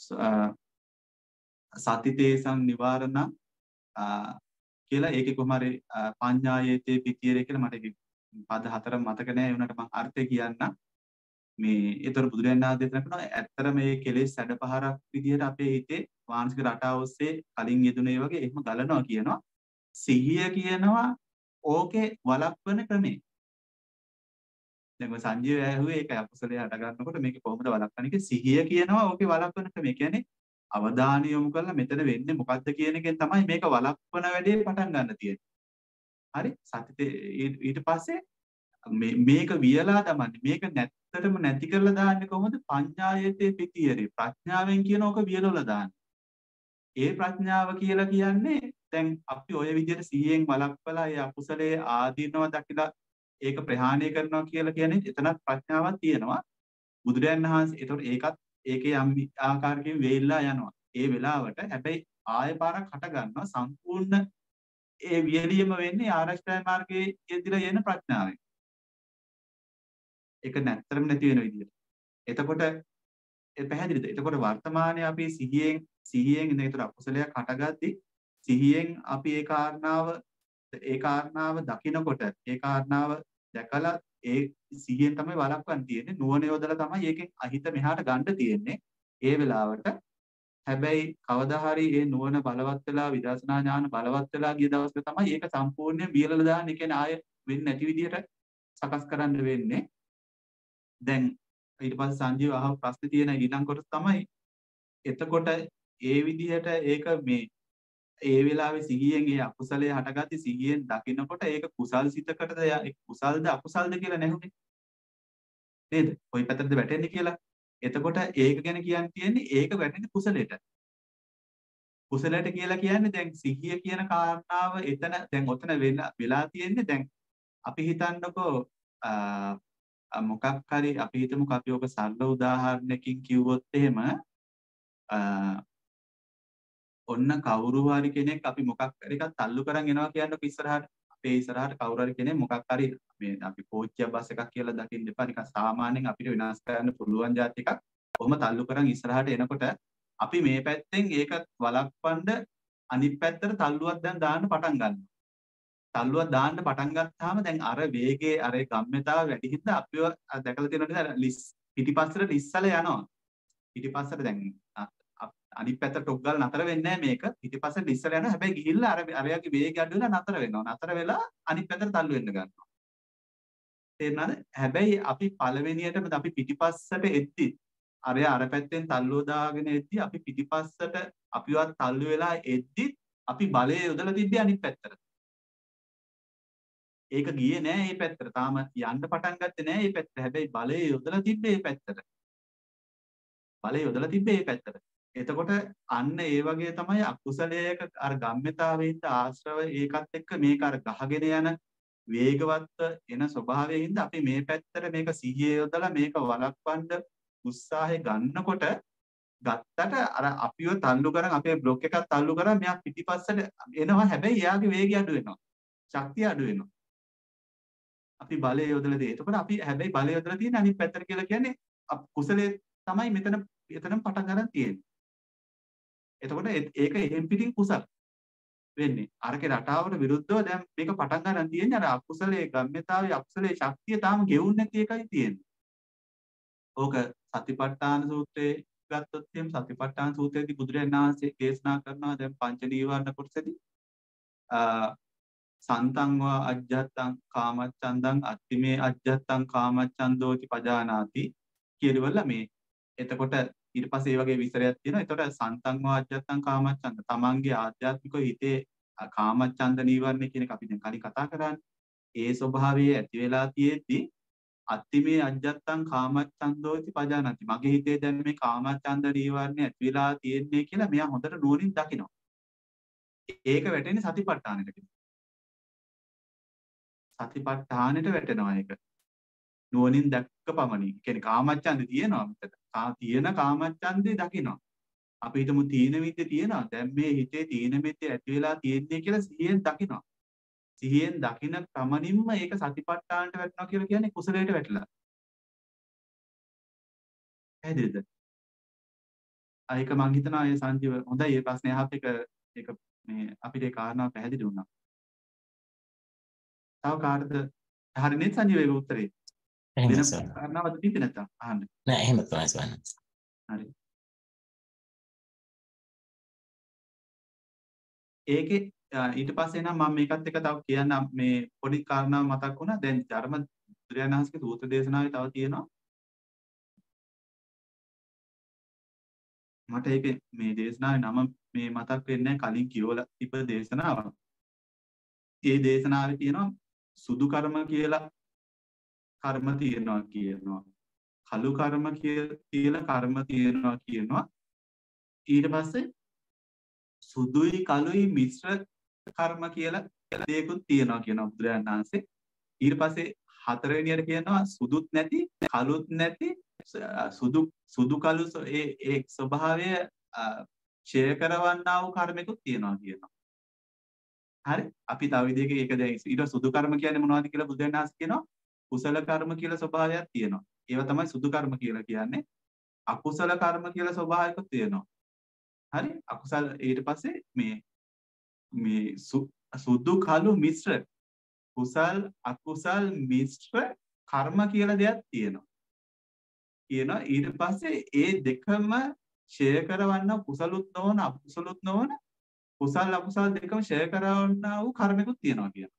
සතිතේසං නිවාරණ කියලා ඒකේ කොහොම හරි පඤ්ඤායේතේ පිටියරේ කියලා මට ඒක පද හතර මතක නැහැ. ඒ උනට මම අර්ථය කියන්නම්. මේ ඒතර බුදුරජාණන් වහන්සේ දේශනා කරනවා ඇත්තට මේ කෙලෙස් සැඩපහරක් විදිහට අපේ හිතේ මානසික රටාව ඔස්සේ කලින් යෙදුනේ වගේ එහෙම ගලනවා කියනවා. සිහිය කියනවා ඕකේ වළක්වන ක්‍රමය. දැන් ඔය සංජීව ඇහුවේ ඒක අකුසලයේ හට ගන්නකොට මේක කොහොමද වළක්වන්නේ කියලා සිහිය කියනවා ඕකේ වළක්වන ක්‍රමය. කියන්නේ අවධානය යොමු කරලා මෙතන වෙන්නේ මොකද්ද කියන එකෙන් තමයි මේක වළක්වන වැඩේ පටන් ගන්න තියෙන්නේ. හරි? සතිතේ ඊට පස්සේ මේක වියලා දමන්නේ මේක නැත්තටම නැති කරලා දාන්නේ කොහොමද? පඤ්ඤායතේ පිටියරේ. ප්‍රඥාවෙන් කියන ඕක වියලවලා දාන්නේ. ඒ ප්‍රඥාව කියලා කියන්නේ දැන් අපි ඔය විදිහට සිහියෙන් වළක්වලා ඒ අකුසලයේ ආදීනව දකිලා ඒක ප්‍රහාණය කරනවා කියලා කියන්නේ එතනත් ප්‍රඥාවක් තියෙනවා. බුදුරයන් වහන්සේ ඒතකොට ඒකත් ඒකේ යම් ආකාරයකින් වේල්ලා යනවා. ඒ වෙලාවට හැබැයි ආය පාරක් හට ගන්නවා සම්පූර්ණ ඒ වියලියම වෙන්නේ ආරෂ්ඨාය මාර්ගයේ යෙදিলা යන ප්‍රඥාවෙන්. ඒක නැත්තරම නැති වෙන විදිහට. එතකොට ඒ පැහැදිලිද? එතකොට වර්තමානයේ අපි සිහියෙන් සිහියෙන් ඉඳන් ඒතර අකුසලයක් හටගද්දි සිහියෙන් අපි ඒ කාරණාව ඒ කාරණාව දකිනකොට ඒ කාරණාව දැකලා ඒ සිහියෙන් තමයි වළක්වන්න තියෙන්නේ. නුවණ යොදලා තමයි ඒකෙන් අහිත මෙහාට ගන්න තියෙන්නේ. ඒ වෙලාවට හැබැයි කවදා හරි ඒ නුවණ බලවත් වෙලා විදර්ශනා ඥාන බලවත් වෙලා ගිය දවසක තමයි ඒක සම්පූර්ණයෙන් වියලලා දාන්නේ. ඒ කියන්නේ ආය වෙන්නේ නැති විදිහට සකස් කරන්න වෙන්නේ. දැන් ඊට පස්සේ සංජීව අහව ප්‍රශ්නේ තියෙන ඊළඟ කොටස තමයි එතකොට ඒ විදිහට ඒක මේ ඒ වෙලාවේ සිහියෙන් ඒ අකුසලයේ හටගatti සිහියෙන් දකිනකොට ඒක කුසල් සිතකටද කුසල්ද අකුසල්ද කියලා නැහුනේ නේද? කොයි පැත්තටද වැටෙන්නේ කියලා. එතකොට ඒක ගැන කියන්න තියෙන්නේ ඒක වැටෙන්නේ කුසලයට. කුසලයට කියලා කියන්නේ දැන් සිහිය කියන කාරණාව එතන දැන් ඔතන වෙලා තියෙන්නේ දැන් අපි හිතන්නකෝ මොකක් හරි අපි හිතමුකෝ අපි ඔක සරල උදාහරණයකින් කිව්වොත් එහෙම ඔන්න කවුරු හරි කෙනෙක් අපි මොකක් හරි එකක් තල්ලු කරන් එනවා කියන්නකො ඉස්සරහට අපේ ඉස්සරහට කවුරු හරි කෙනෙක් මොකක් හරි මේ අපි කෝච්චිය බස් එකක් කියලා දකින්න එපා නිකන් සාමාන්‍යයෙන් අපිට විනාශ කරන්න පුළුවන් જાති එකක් කොහොම තල්ලු කරන් ඉස්සරහට එනකොට අපි මේ පැත්තෙන් ඒක වළක්වන්න අනිත් පැත්තට තල්ලුවක් දැන් දාන්න පටන් ගන්නවා. තල්ලුවක් දාන්න පටන් ගත්තාම දැන් අර වේගයේ අර ගම්ම්‍යතාව වැඩි හින්දා අපිව දැකලා තියෙන නිසා ලිස් පිටිපස්සට ලිස්සල යනවා. පිටිපස්සට දැන් අනිත් පැත්තට ටොක් ගාලා නතර වෙන්නේ නැහැ මේක. පිටිපස්සට ලිස්සල යනවා. හැබැයි ගිහිල්ලා අර අරයාගේ වේගය අඩු වෙලා නතර වෙනවා. නතර වෙලා අනිත් පැත්තට තල්ලු වෙන්න ගන්නවා. තේරුණාද? හැබැයි අපි පළවෙනියටම අපි පිටිපස්සට එද්දි අරයා අර පැත්තෙන් තල්ලුව දාගෙන එද්දි අපි පිටිපස්සට අපිවත් තල්ලු වෙලා එද්දි අපි බලය යොදලා තිබ්බේ අනිත් පැත්තට. ඒක ගියේ නෑ මේ පැත්තට. තාම යන්න පටන් ගත්තේ නෑ මේ පැත්තට. හැබැයි බලය යොදලා තිබ්බේ මේ පැත්තට. බලය යොදලා තිබ්බේ මේ පැත්තට. එතකොට අන්න ඒ වගේ තමයි අකුසලයක අර ගම්මිතාවෙන්ද ආශ්‍රව ඒකත් එක්ක මේක අර ගහගෙන යන වේගවත් එන ස්වභාවයෙන් අපි මේ පැත්තට මේක සිහිය යොදලා මේක වළක්වන්න උත්සාහය ගන්නකොට ගත්තට අර අපිව තල්ලු කරන් අපේ බ්ලොක් එකක් තල්ලු කරන් මෙයා පිටිපස්සට එනවා. හැබැයි එයාගේ වේගය අඩු වෙනවා. ශක්තිය අඩු වෙනවා. අපි බලය යොදලා දෙයි. එතකොට අපි හැබැයි බලය යොදලා තියෙන අනිත් පැත්තට කියලා කියන්නේ කුසලයේ තමයි මෙතන එතනම පටන් ගන්න තියෙන්නේ. එතකොට ඒක එහෙම් පිටින් කුසල වෙන්නේ. අරකේ රටාවට විරුද්ධව දැන් මේක පටන් ගන්න තියෙන්නේ අර අකුසලයේ ගම්මිතාවේ අකුසලයේ ශක්තිය තාම ගෙවුන්නේ නැති එකයි තියෙන්නේ. ඕක සතිපට්ඨාන සූත්‍රයේ ගත්තොත් එහෙම සතිපට්ඨාන සූත්‍රයේදී බුදුරජාණන් වහන්සේ දේශනා කරනවා දැන් පංච නීවරණ කොටසදී සන්තං වා අජ්ජත්තං කාමච්ඡන්දං අත්තිමේ අජ්ජත්තං කාමච්ඡන්දෝති පජානාති කියලවල මේ එතකොට ඊට පස්සේ ඒ වගේ විස්තරයක් තියෙනවා. එතකොට සන්තං වා අජ්ජත්තං කාමච්ඡන්ද තමන්ගේ ආධ්‍යාත්මික හිතේ කාමච්ඡන්ද නීවරණ කියන එක අපි දැන් කලින් කතා කරානේ. ඒ ස්වභාවයේ ඇති වෙලා තියෙද්දි අත්තිමේ අජ්ජත්තං කාමච්ඡන්දෝති පජානාති මගේ හිතේ දැන් මේ කාමච්ඡන්ද නීවරණ ඇති වෙලා තියෙන්නේ කියලා මෙයා හොඳට නුවණින් දකිනවා. ඒක වැටෙන්නේ සතිපට්ඨානෙට කියලා. සතිපට්ඨානෙට වැටෙනවා ඒක. නුවණින් දැක්ක පමණින්. ඒ කියන්නේ කාමච්ඡන්දේ තියෙනවා මෙතන. කා තියෙන කාමච්ඡන්දේ දකිනවා. අපි හිතමු තීන මිද්දේ තියෙනවා. දැන් මේ හිතේ තීන මිද්දේ ඇති වෙලා තියෙන්නේ කියලා සිහියෙන් දකිනවා. සිහියෙන් දකින පමණින්ම ඒක සතිපට්ඨානට වැටෙනවා කියලා කියන්නේ කුසලයට වැටලා. පැහැදිලිද? ආයක මං හිතනවා ඒ සංජීව හොඳයි මේ ප්‍රශ්නේ අහපු එක ඒක මේ අපිට ඒ කාරණාව පැහැදිලි වුණා. තව කාටද හරිනේ සංජීව ඒක උත්තරේ? එහෙම සර්. කාරණාවද තිබ්බේ නැත්තම් අහන්න. නෑ එහෙම තමයි සර්. හරි. ඒකේ ඊට පස්සේ නම් මම මේකත් එක තව කියන්න මේ පොඩි කාරණා මතක් වුණා. දැන් ධර්ම බුදුරජාණන් වහන්සේගේ සූත්‍ර දේශනාවේ තව තියෙනවා. මට ඒක මේ දේශනාවේ නම මේ මතක් වෙන්නේ කලින් කියවලා තිබ්බ දේශනාවක්. ඒ දේශනාවේ තියෙනවා සුදු කර්ම කියලා කර්ම තියෙනවා කියනවා. කළු කර්ම කියලා කර්ම තියෙනවා කියනවා. ඊට පස්සේ සුදුයි කළුයි මිශ්‍ර කර්ම කියලා දෙයක්ත් තියෙනවා කියනවා බුදුරජාණන් වහන්සේ. ඊට පස්සේ හතරවෙනියට කියනවා සුදුත් නැති කළුත් නැති සුදු සුදු කළු ඒ ඒ ස්වභාවය ඡය කරවන්නා වූ කර්මයක්ත් තියෙනවා කියනවා. හරි අපි තව විදිහක ඒක දැන් ඊට සුදු කර්ම කියන්නේ මොනවද කියලා බුදුරජාණන් වහන්සේ කියනවා කුසල කර්ම කියලා ස්වභාවයක් තියෙනවා. ඒවා තමයි සුදු කර්ම කියලා කියන්නේ. අකුසල කර්ම කියලා ස්වභාවයක්ත් තියෙනවා. හරි අකුසල් ඊට පස්සේ මේ මේ සුදු කළු මිශ්‍ර කුසල් අකුසල් මිශ්‍ර කර්ම කියලා දෙයක් තියෙනවා. කියනවා ඊට පස්සේ ඒ දෙකම ඡය කරවන්න කුසලුත් නොවන අකුසලුත් නොවන කුසල් අකුසල් දෙකම ඡය කරවන්නා වූ කර්මයක්ත් තියෙනවා කියනවා.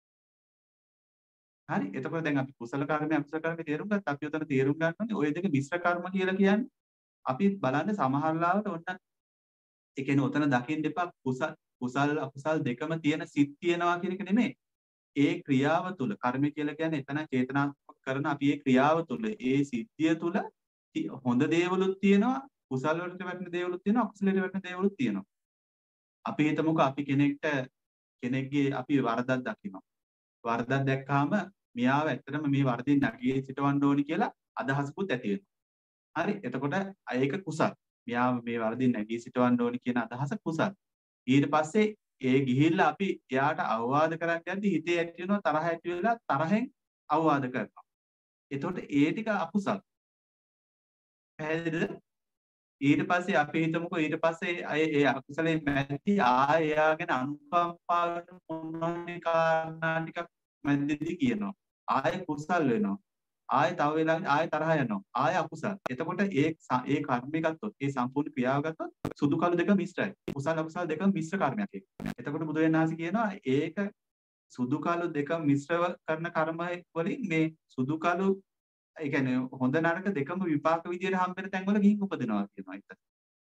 හරි එතකොට දැන් අපි කුසල කර්මය අකුසල කර්මය තේරුම් ගත්තා. අපි උතන තේරුම් ගන්න ඕනේ ওই දෙක මිශ්‍ර කර්ම කියලා කියන්නේ අපි බලන්නේ සමහර ලාවට ඔන්න ඒ කියන්නේ උතන දකින්න එපා කුසල් කුසල් අකුසල් දෙකම තියෙන සිත් තියෙනවා කියන එක නෙමෙයි. ඒ ක්‍රියාව තුල කර්මය කියලා කියන්නේ එතන චේතනාත්මක කරන අපි ඒ ක්‍රියාව තුල ඒ සිද්ධිය තුල හොඳ දේවලුත් තියෙනවා කුසල වලට වැටෙන දේවලුත් තියෙනවා අකුසලයට වැටෙන දේවලුත් තියෙනවා. අපි හිතමුකෝ අපි කෙනෙක්ට කෙනෙක්ගේ අපි වරදක් දකිනවා. වරදක් දැක්කාම මෙයාව ඇත්තටම මේ වරදින් නැගී සිටවන්න ඕනි කියලා අදහසකුත් ඇති වෙනවා. හරි එතකොට ඒක කුසල්. මෙයාව මේ වරදින් නැගී සිටවන්න ඕනි කියන අදහස කුසල්. ඊට පස්සේ ඒ ගිහිල්ලා අපි එයාට අවවාද කරන්න යද්දි හිතේ ඇති වෙනවා තරහ ඇති වෙලා තරහෙන් අවවාද කරනවා. එතකොට ඒ ටික අකුසල්. පැහැදිලිද? ඊට පස්සේ අපි හිතමුකෝ ඊට පස්සේ අය ඒ අකුසලෙන් මැද්දි ආය එයාගෙන අනුකම්පාවට මොනවානේ කාරණා ටිකක් මැද්දදී කියනවා. ආය කුසල් වෙනවා. ආය තව වෙලාවක ආය තරහ යනවා. ආය අකුසල්. එතකොට ඒ ඒ කර්මය ගත්තොත් ඒ සම්පූර්ණ ක්‍රියාව ගත්තොත් සුදු කළු දෙක මිශ්‍රයි. කුසල අකුසල දෙක මිශ්‍ර කර්මයක් ඒක. එතකොට බුදුරජාණන් වහන්සේ කියනවා ඒක සුදු කළු දෙක මිශ්‍රව කරන කර්මය වලින් මේ සුදු කළු ඒ කියන්නේ හොඳ නරක දෙකම විපාක විදියට හම්බෙන තැන්වල ගිහින් උපදිනවා කියනවා එතන.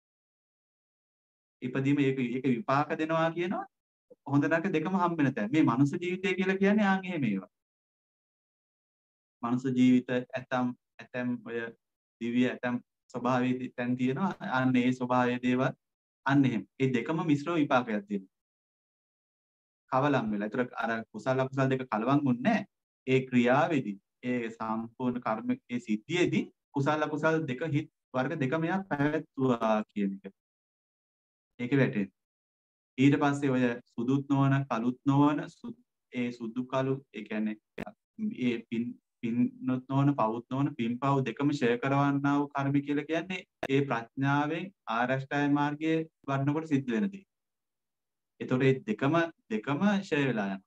ඉපදීම ඒක ඒක විපාක දෙනවා කියනවා හොඳ නරක දෙකම හම්බෙන තැන. මේ මනුස්ස ජීවිතය කියලා කියන්නේ ආන් එහෙම ඒවා. මනුස්ස ජීවිත ඇතම් ඇතම් ඔය දිව්‍ය ඇතම් ස්වභාවයේ තැන් තියෙනවා. අන්න ඒ ස්වභාවයේ දේවල් අන්න එහෙම. ඒ දෙකම මිශ්‍ර විපාකයක් දෙනවා. කවලම් වෙලා. ඒතර අර කුසල අකුසල දෙක කලවම් වුන්නේ නැහැ. ඒ ක්‍රියාවේදී ඒ සම්පූර්ණ කර්ම ඒ සිද්ධියේදී කුසල අකුසල දෙක හිත් වර්ග දෙකම යා පැවැත්වුවා කියන එක. ඒක වැටෙන්නේ. ඊට පස්සේ ඔය සුදුත් නොවන කළුත් නොවන ඒ සුදු කළු ඒ කියන්නේ ඒ පින් පින්නොත් නොවන පවුත් නොවන පින්පව් දෙකම ෂෙයා කරවන්නා වූ කර්ම කියලා කියන්නේ ඒ ප්‍රඥාවෙන් ආරෂ්ඨාය මාර්ගයේ වඩනකොට සිද්ධ වෙන දේ. ඒතකොට මේ දෙකම දෙකම ෂෙයා වෙලා යනවා.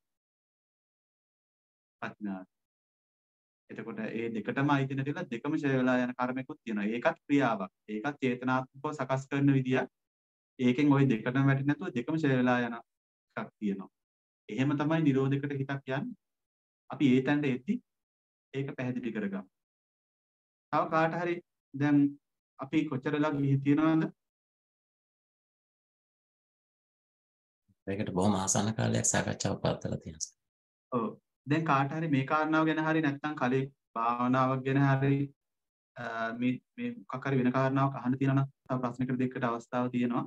ප්‍රඥාව. එතකොට ඒ දෙකටම අයිති නැතිලා දෙකම ෂෙයා වෙලා යන කර්මයක්ත් තියෙනවා. ඒකත් ක්‍රියාවක්. ඒකත් චේතනාත්මකව සකස් කරන විදියක්. ඒකෙන් ওই දෙකටම වැටෙන්නේ නැතුව දෙකම ෂෙයා වෙලා යන එකක් තියෙනවා. එහෙම තමයි නිරෝධයකට හිතක් යන්නේ. අපි ඒ තැනට එද්දි ඒක පැහැදිලි කරගමු. තව කාට හරි දැන් අපි කොච්චරලා ගිහි තියනවද? ඒකට බොහොම ආසන්න කාලයක් සාකච්ඡාවක් පවත්වලා තියෙනවා. ඔව්. දැන් කාට හරි මේ කාරණාව ගැන හරි නැත්නම් කලින් භාවනාවක් ගැන හරි මේ මේ මොකක් හරි වෙන කාරණාවක් අහන්න තියෙනවා නම් තව ප්‍රශ්නයකට දෙකකට අවස්ථාව තියෙනවා.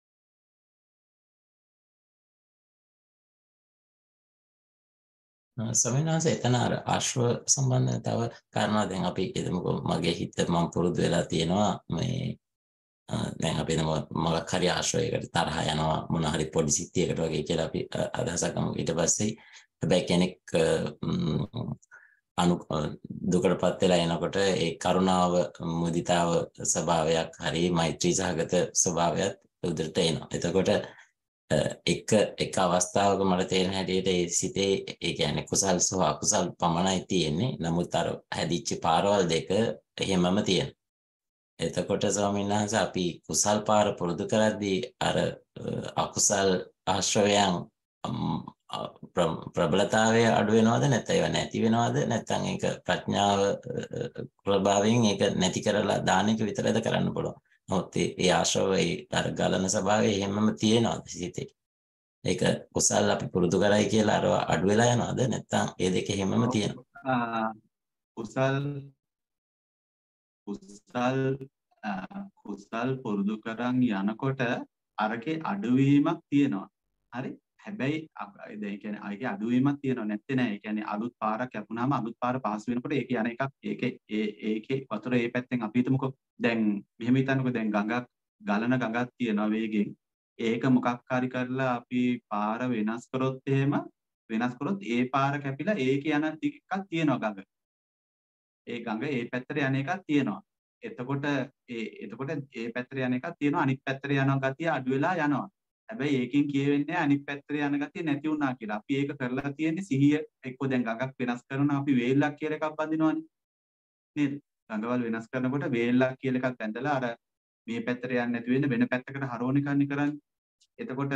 සමිනාස එතන අර ආශ්‍රව සම්බන්ධ තව කාරණා දැන් අපි හිතමුකෝ මගේ හිත මම පුරුදු වෙලා තියෙනවා මේ දැන් අපි මොකක් හරි ආශ්‍රයයකට තරහ යනවා මොන හරි පොඩි සිද්ධියකට වගේ කියලා අපි අදහසක් ගමු. ඊට පස්සේ හැබැයි කෙනෙක් අනු දුකටපත් වෙලා එනකොට ඒ කරුණාව මුදිතාව ස්වභාවයක් හරි මෛත්‍රී සහගත ස්වභාවයක් උදේට එනවා. එතකොට එක එක අවස්ථාවක මට තේරෙන හැටියට ඒ සිතේ ඒ කියන්නේ කුසල් සහ අකුසල් පමණයි තියෙන්නේ. නමුත් අර හැදිච්ච පාරවල් දෙක එහෙමම තියෙනවා. එතකොට ස්වාමීන් වහන්සේ අපි කුසල් පාර පුරුදු කරද්දී අර අකුසල් ආශ්‍රවයන් ප්‍රබලතාවය අඩු වෙනවද නැත්නම් ඒවා නැති වෙනවද නැත්නම් ඒක ප්‍රඥාව ප්‍රභාවයෙන් ඒක නැති කරලා දාන එක විතරද කරන්න පුළුවන්. නමුත් ඒ ආශ්‍රව ඒ අර ගලන ස්වභාවය එහෙමම තියෙනවද සිතේ? ඒක කුසල් අපි පුරුදු කරයි කියලා අර අඩු වෙලා යනවද නැත්නම් ඒ දෙක එහෙමම තියෙනවා? කුසල් කුසල් කුසල් පුරුදු කරන් යනකොට අරකේ අඩුවීමක් තියෙනවා. හරි? හැබැයි දැන් කියන්නේ අයගේ අඩුවීමක් තියෙනවා නැත්තේ නෑ. ඒ කියන්නේ අලුත් පාරක් යපුණාම අලුත් පාර පාස් වෙනකොට ඒක යන එකක් ඒකේ ඒ ඒකේ වතුර ඒ පැත්තෙන් අපි හිතමුකෝ දැන් මෙහෙම හිතන්නකෝ දැන් ගඟක් ගලන ගඟක් තියෙනවා වේගෙන්. ඒක මොකක් හරි කරලා අපි පාර වෙනස් කරොත් එහෙම වෙනස් කරොත් ඒ පාර කැපිලා ඒක යන දිගක් තියෙනවා ගඟ. ඒ ගඟ ඒ පැත්තට යන එකක් තියෙනවා. එතකොට ඒ එතකොට ඒ පැත්තට යන එකක් තියෙනවා අනිත් පැත්තට යන ගතිය අඩු වෙලා යනවා. හැබැයි ඒකෙන් කියවෙන්නේ අනිත් පැත්තට යන ගතිය නැති වුණා කියලා. අපි ඒක කරලා තියෙන්නේ සිහිය එක්ක දැන් ගඟක් වෙනස් කරනවා අපි වේල්ලක් කියලා එකක් බඳිනවනේ. නේද? ගඟවල් වෙනස් කරනකොට වේල්ලක් කියලා එකක් බැඳලා අර මේ පැත්තට යන්නේ නැති වෙන්න වෙන පැත්තකට හරවන එකන්නේ කරන්නේ. එතකොට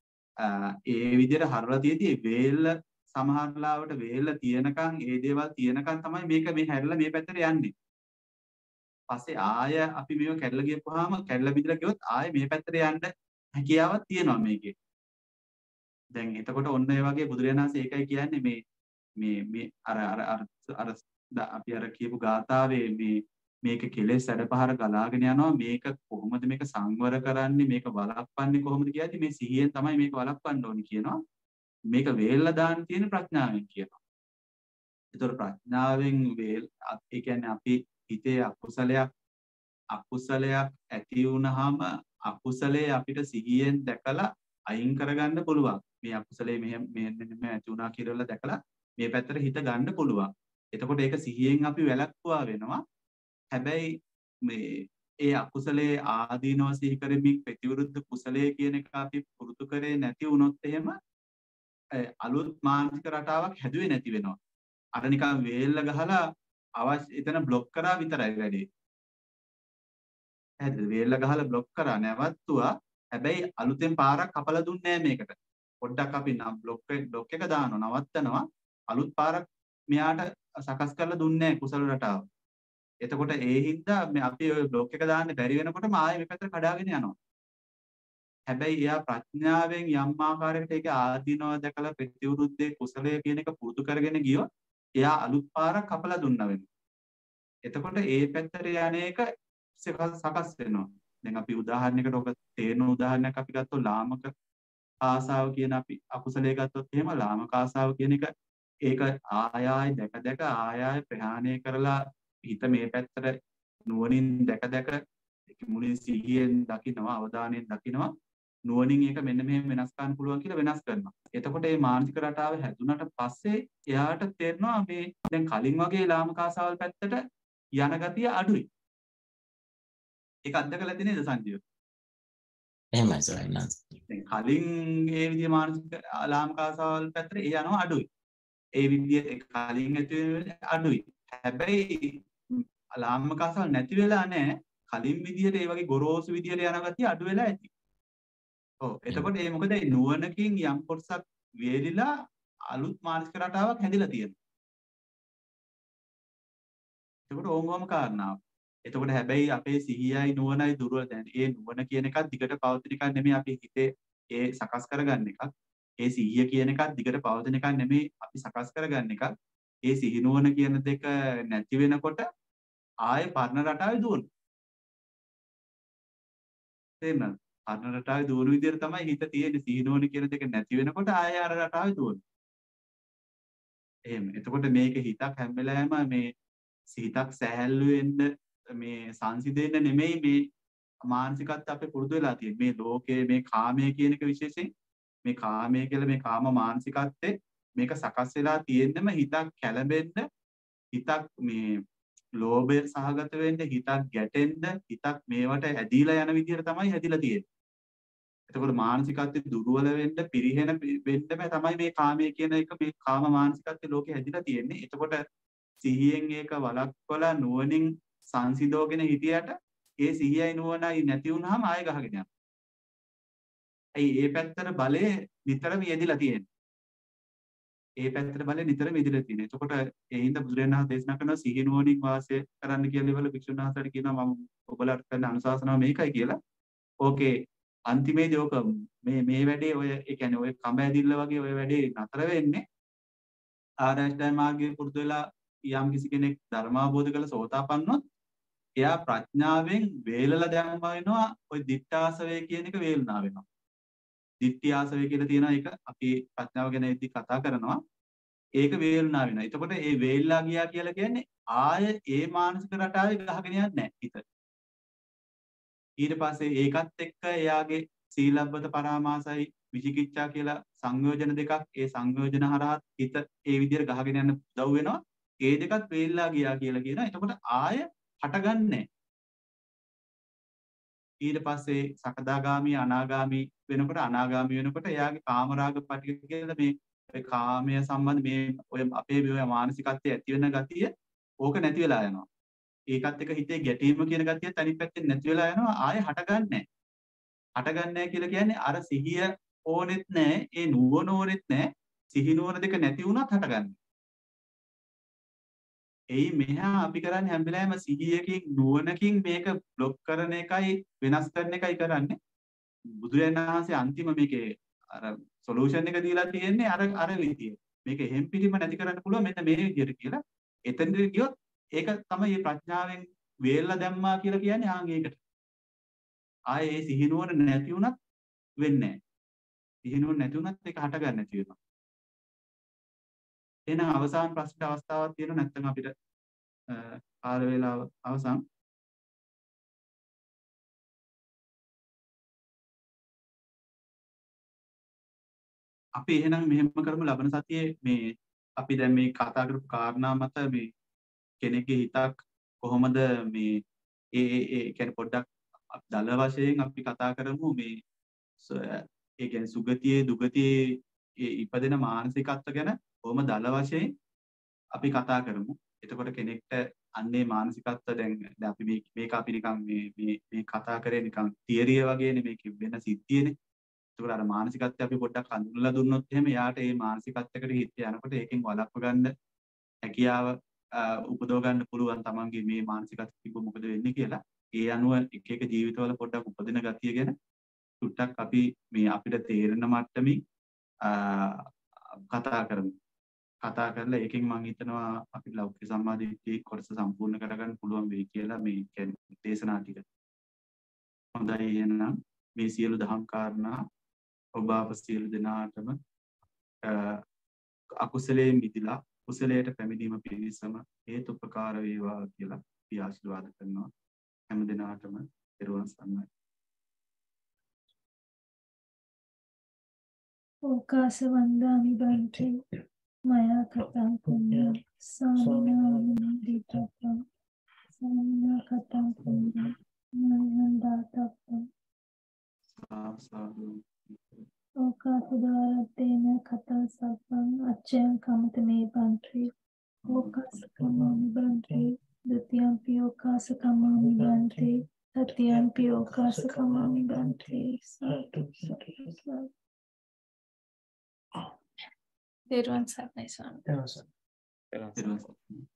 ඒ විදිහට හරවලා තියෙදි වේල්ල සමහර ලාවට වේල්ල තියෙනකන් ඒ දේවල් තියෙනකන් තමයි මේක මේ හැරිලා මේ පැත්තට යන්නේ. පස්සේ ආය අපි මේක කැඩලා ගියපුවාම කැඩලා බිඳලා ගියොත් ආය මේ පැත්තට යන්න හැකියාවක් තියෙනවා මේකේ. දැන් එතකොට ඔන්න ඒ වගේ බුදුරජාණන් වහන්සේ ඒකයි කියන්නේ මේ මේ මේ අර අර අර අර අපි අර කියපු ගාථාවේ මේ මේක කෙලෙස් සැඩපහර ගලාගෙන යනවා මේක කොහොමද මේක සංවර කරන්නේ මේක වළක්වන්නේ කොහොමද කියද්දි මේ සිහියෙන් තමයි මේක වළක්වන්න ඕනේ කියනවා. මේක වේල්ලා දාන්න තියෙන ප්‍රඥාවෙන් කියනවා. ඒතකොට ප්‍රඥාවෙන් වේල් ඒ කියන්නේ අපි හිතේ අකුසලයක් අකුසලයක් ඇති වුනහම අකුසලයේ අපිට සිහියෙන් දැකලා අයින් කරගන්න පුළුවන්. මේ අකුසලයේ මෙහෙම මෙහෙම ඇති වුණා කියලා දැකලා මේ පැත්තට හිත ගන්න පුළුවන්. එතකොට ඒක සිහියෙන් අපි වැළක්වා වෙනවා. හැබැයි මේ ඒ අකුසලයේ ආදීනව සිහි කරමින් ප්‍රතිවිරුද්ධ කුසලයේ කියන එක අපි පුරුදු කරේ නැති වුණොත් එහෙම අලුත් මානසික රටාවක් හැදුවේ නැති වෙනවා. අර නිකන් වේල්ල ගහලා අවශ්‍ය එතන બ્લોක් කරා විතරයි වැඩේ. හරිද? වේල්ල ගහලා બ્લોක් කරා නැවතුවා. හැබැයි අලුතෙන් පාරක් කපලා දුන්නේ නැහැ මේකට. පොඩ්ඩක් අපි නම් બ્લોක් එක બ્લોක් එක දානවා නවත්තනවා. අලුත් පාරක් මෙයාට සකස් කරලා දුන්නේ නැහැ කුසල රටාව. එතකොට ඒ හින්දා මේ අපි ඔය બ્લોක් එක දාන්න බැරි වෙනකොටම ආයෙ මේ පැත්තට කඩාගෙන යනවා. හැබැයි එයා ප්‍රඥාවෙන් යම් ආකාරයකට ඒක ආදීනව දැකලා ප්‍රතිවිරුද්ධේ කුසලය කියන එක පුරුදු කරගෙන ගියොත් එයා අලුත් පාරක් කපලා දුන්නා වෙනවා. එතකොට ඒ පැත්තට යන එක සකස් වෙනවා. දැන් අපි උදාහරණයකට ඔක තේරෙන උදාහරණයක් අපි ගත්තොත් ලාමක ආසාව කියන අපි අකුසලයේ ගත්තොත් එහෙම ලාමක ආසාව කියන එක ඒක ආය ආය දැක දැක ආය ආය ප්‍රහාණය කරලා හිත මේ පැත්තට නුවණින් දැක දැක මුලින් සිහියෙන් දකිනවා අවධානයෙන් දකිනවා නුවණින් ඒක මෙන්න මෙහෙම වෙනස් කරන්න පුළුවන් කියලා වෙනස් කරනවා. එතකොට මේ මානසික රටාව හැදුනට පස්සේ එයාට තේරෙනවා මේ දැන් කලින් වගේ ලාමක ආසාවල් පැත්තට යන ගතිය අඩුයි. ඒක අත්දකලා තියෙ නේද සංජීව? එහෙමයි සරණස්. දැන් කලින් ඒ විදිහේ මානසික ලාමක ආසාවල් පැත්තට ඒ යනවා අඩුයි. ඒ විදිහේ කලින් ඇති අඩුයි. හැබැයි ලාමක ආසාවල් නැති වෙලා නැහැ. කලින් විදිහට ඒ වගේ ගොරෝසු විදිහට යන ගතිය අඩු වෙලා ඇති. ඔව් එතකොට ඒ මොකද ඒ නුවණකින් යම් කොටසක් වේලිලා අලුත් මානසික රටාවක් හැදිලා තියෙනවා. එතකොට ඕංගොම කාරණාව. එතකොට හැබැයි අපේ සිහියයි නුවණයි දුර්වල දැන් ඒ නුවණ කියන එකත් දිගට පවතින එකක් නෙමෙයි අපි හිතේ ඒ සකස් කරගන්න එකක්. ඒ සිහිය කියන එකත් දිගට පවතින එකක් නෙමෙයි අපි සකස් කරගන්න එකක්. ඒ සිහි නුවණ කියන දෙක නැති වෙනකොට ආයේ පරණ රටාවේ දුවන. තේරෙනවද? පරණ රටාවේ දුවන විදිහට තමයි හිත තියෙන්නේ. සිහි නුවණ කියන දෙක නැති වෙනකොට ආයේ අර රටාවේ දුවන. එහෙම. එතකොට මේක හිතක් හැම වෙලාවෙම මේ සිතක් සැහැල්ලු වෙන්න මේ සංසිඳෙන්න නෙමෙයි මේ මානසිකත්වය අපේ පුරුදු වෙලා තියෙන්නේ. මේ ලෝකයේ මේ කාමය කියන එක විශේෂයෙන් මේ කාමය කියලා මේ කාම මානසිකත්වයේ මේක සකස් වෙලා තියෙන්නම හිතක් කැළඹෙන්න හිතක් මේ ලෝභය සහගත වෙන්න හිතක් ගැටෙන්න හිතක් මේවට ඇදීලා යන විදිහට තමයි හැදිලා තියෙන්නේ. එතකොට මානසිකත්වයේ දුර්වල වෙන්න පිරිහෙන වෙන්නම තමයි මේ කාමය කියන එක මේ කාම මානසිකත්වයේ ලෝකේ හැදිලා තියෙන්නේ. එතකොට සිහියෙන් ඒක වළක්වලා නුවණින් සංසිඳෝගෙන හිටියට ඒ සිහියයි නුවණයි නැති වුනහම ආයෙ ගහගෙන යනවා. ඇයි ඒ පැත්තට බලය නිතරම යෙදිලා තියෙන්නේ. ඒ පැත්තට බලය නිතරම යෙදිලා තියෙන්නේ. එතකොට ඒ හින්දා බුදුරජාණන් වහන්සේ දේශනා කරනවා සිහිනුවණින් වාසය කරන්න කියලා ඉවල භික්ෂුන් වහන්සේට කියනවා මම ඔබලාට කරන අනුශාසනාව මේකයි කියලා. ඕකේ අන්තිමේදී ඕක මේ මේ වැඩේ ඔය ඒ කියන්නේ ඔය කඹ ඇදිල්ල වගේ ඔය වැඩේ නතර වෙන්නේ ආරෂ්ඨාය මාර්ගයේ පුරුදු වෙලා යම් කිසි කෙනෙක් ධර්ම අවබෝධ කරලා සෝතාපන්නොත් එයා ප්‍රඥාවෙන් වේලලා දැම්මා වෙනවා ඔය දිට්ඨාසවය කියන එක වේලනා වෙනවා. දිට්ඨියාසවය කියලා තියෙනවා ඒක අපි ප්‍රඥාව ගැන ඉදි කතා කරනවා. ඒක වේලනා වෙනවා. එතකොට ඒ වේලලා ගියා කියලා කියන්නේ ආය ඒ මානසික රටාවේ ගහගෙන යන්නේ නැහැ හිත. ඊට පස්සේ ඒකත් එක්ක එයාගේ සීලබ්බත පරාමාසයි විචිකිච්ඡා කියලා සංයෝජන දෙකක් ඒ සංයෝජන හරහා හිත ඒ විදිහට ගහගෙන යන්න උදව් වෙනවා. ඒ දෙකත් වේලලා ගියා කියලා කියනවා. එතකොට ආය හටගන්නේ ඊට පස්සේ සකදාගාමි අනාගාමි වෙනකොට අනාගාමි වෙනකොට එයාගේ කාමරාග පටික කියලා මේ ඔය කාමය සම්බන්ධ මේ ඔය අපේ මේ මානසිකත්වයේ ඇති වෙන ගතිය ඕක නැති වෙලා යනවා. ඒකත් එක්ක හිතේ ගැටීම කියන ගතියත් අනිත් පැත්තෙන් නැති වෙලා යනවා. ආයෙ හටගන්නේ නැහැ. හටගන්නේ නැහැ කියලා කියන්නේ අර සිහිය ඕනෙත් නැහැ, ඒ නුවණ ඕනෙත් නැහැ. සිහි නුවණ දෙක නැති වුණත් හටගන්නේ. එයි මෙහා අපි කරන්නේ හැම වෙලාවෙම සිහියකින් නුවණකින් මේක બ્લોක් කරන එකයි වෙනස් කරන එකයි කරන්නේ. බුදුරජාණන් වහන්සේ අන්තිම මේකේ අර සොලියුෂන් එක දීලා තියෙන්නේ අර අර විදිය. මේක එහෙම් පිටිම නැති කරන්න පුළුවන් මෙන්න මේ විදියට කියලා. එතනට ගියොත් ඒක තමයි මේ ප්‍රඥාවෙන් වේල්ලා දැම්මා කියලා කියන්නේ ආන් ඒකට. ආයේ ඒ සිහි නුවණ නැති වුණත් වෙන්නේ නැහැ. සිහි නුවණ නැති වුණත් ඒක හට ගන්න නැති වෙනවා. එහෙනම් අවසාන ප්‍රශ්න අවස්ථාවක් තියෙනවා නැත්නම් අපිට කාල වේලාව අවසන්. අපි එහෙනම් මෙහෙම කරමු ලබන සතියේ මේ අපි දැන් මේ කතා කරපු කාරණා මත මේ කෙනෙක්ගේ හිතක් කොහොමද මේ ඒ ඒ කියන්නේ පොඩ්ඩක් දල වශයෙන් අපි කතා කරමු මේ ඒ කියන්නේ සුගතියේ දුගතියේ ඉපදෙන මානසිකත්ව ගැන කොහොම දල වශයෙන් අපි කතා කරමු. එතකොට කෙනෙක්ට අන්නේ මානසිකත්ව දැන් දැන් අපි මේ මේක අපි නිකන් මේ මේ මේ කතා කරේ නිකන් තියරිය වගේනේ මේක වෙන සිද්ධියනේ. ඒකට අර මානසිකත්වය අපි පොඩ්ඩක් හඳුන්වලා දුන්නොත් එහෙම එයාට මේ මානසිකත්වයකට හිත යනකොට ඒකෙන් වළක්ව ගන්න හැකියාව උපදව ගන්න පුළුවන් තමන්ගේ මේ මානසිකත්වය තිබ්බ මොකද වෙන්නේ කියලා. ඒ අනුව එක එක ජීවිතවල පොඩ්ඩක් උපදින ගතිය ගැන ටුට්ටක් අපි මේ අපිට තේරෙන මට්ටමින් කතා කරමු. කතා කරලා ඒකෙන් මම හිතනවා අපිට ලෞකික සම්මාදිට්ඨිය කොටස සම්පූර්ණ කරගන්න පුළුවන් වෙයි කියලා මේ කියන්නේ දේශනා ටික. හොඳයි එහෙනම් මේ සියලු දහම් කාරණා ඔබ අප සියලු දෙනාටම අකුසලයේ මිදලා කුසලයට පැමිණීම පිණිසම හේතුපකාර වේවා කියලා අපි ආශිර්වාද කරනවා හැම දිනාටම පෙරවන් සන්නයි. ඕකාස වන්දාමි බන්ති මයා කතං පුඤ්ඤං සම්මානිදිතං සම්මා කතං පුඤ්ඤං මයං දාතං සාසාදු ඕකාස දාරතේන කතං සබ්බං අච්ඡං කමත මේ බන්ති ඕකාස කම්මාමි බන්ති ဒ ුතියම්පි ඕකාස කම්මාමි බන්ති තතියම්පි ඕකාස කම්මාමි බන්ති සතු සතු දේරුවන් සර්ණයි ස්වාමී. Terima kasih.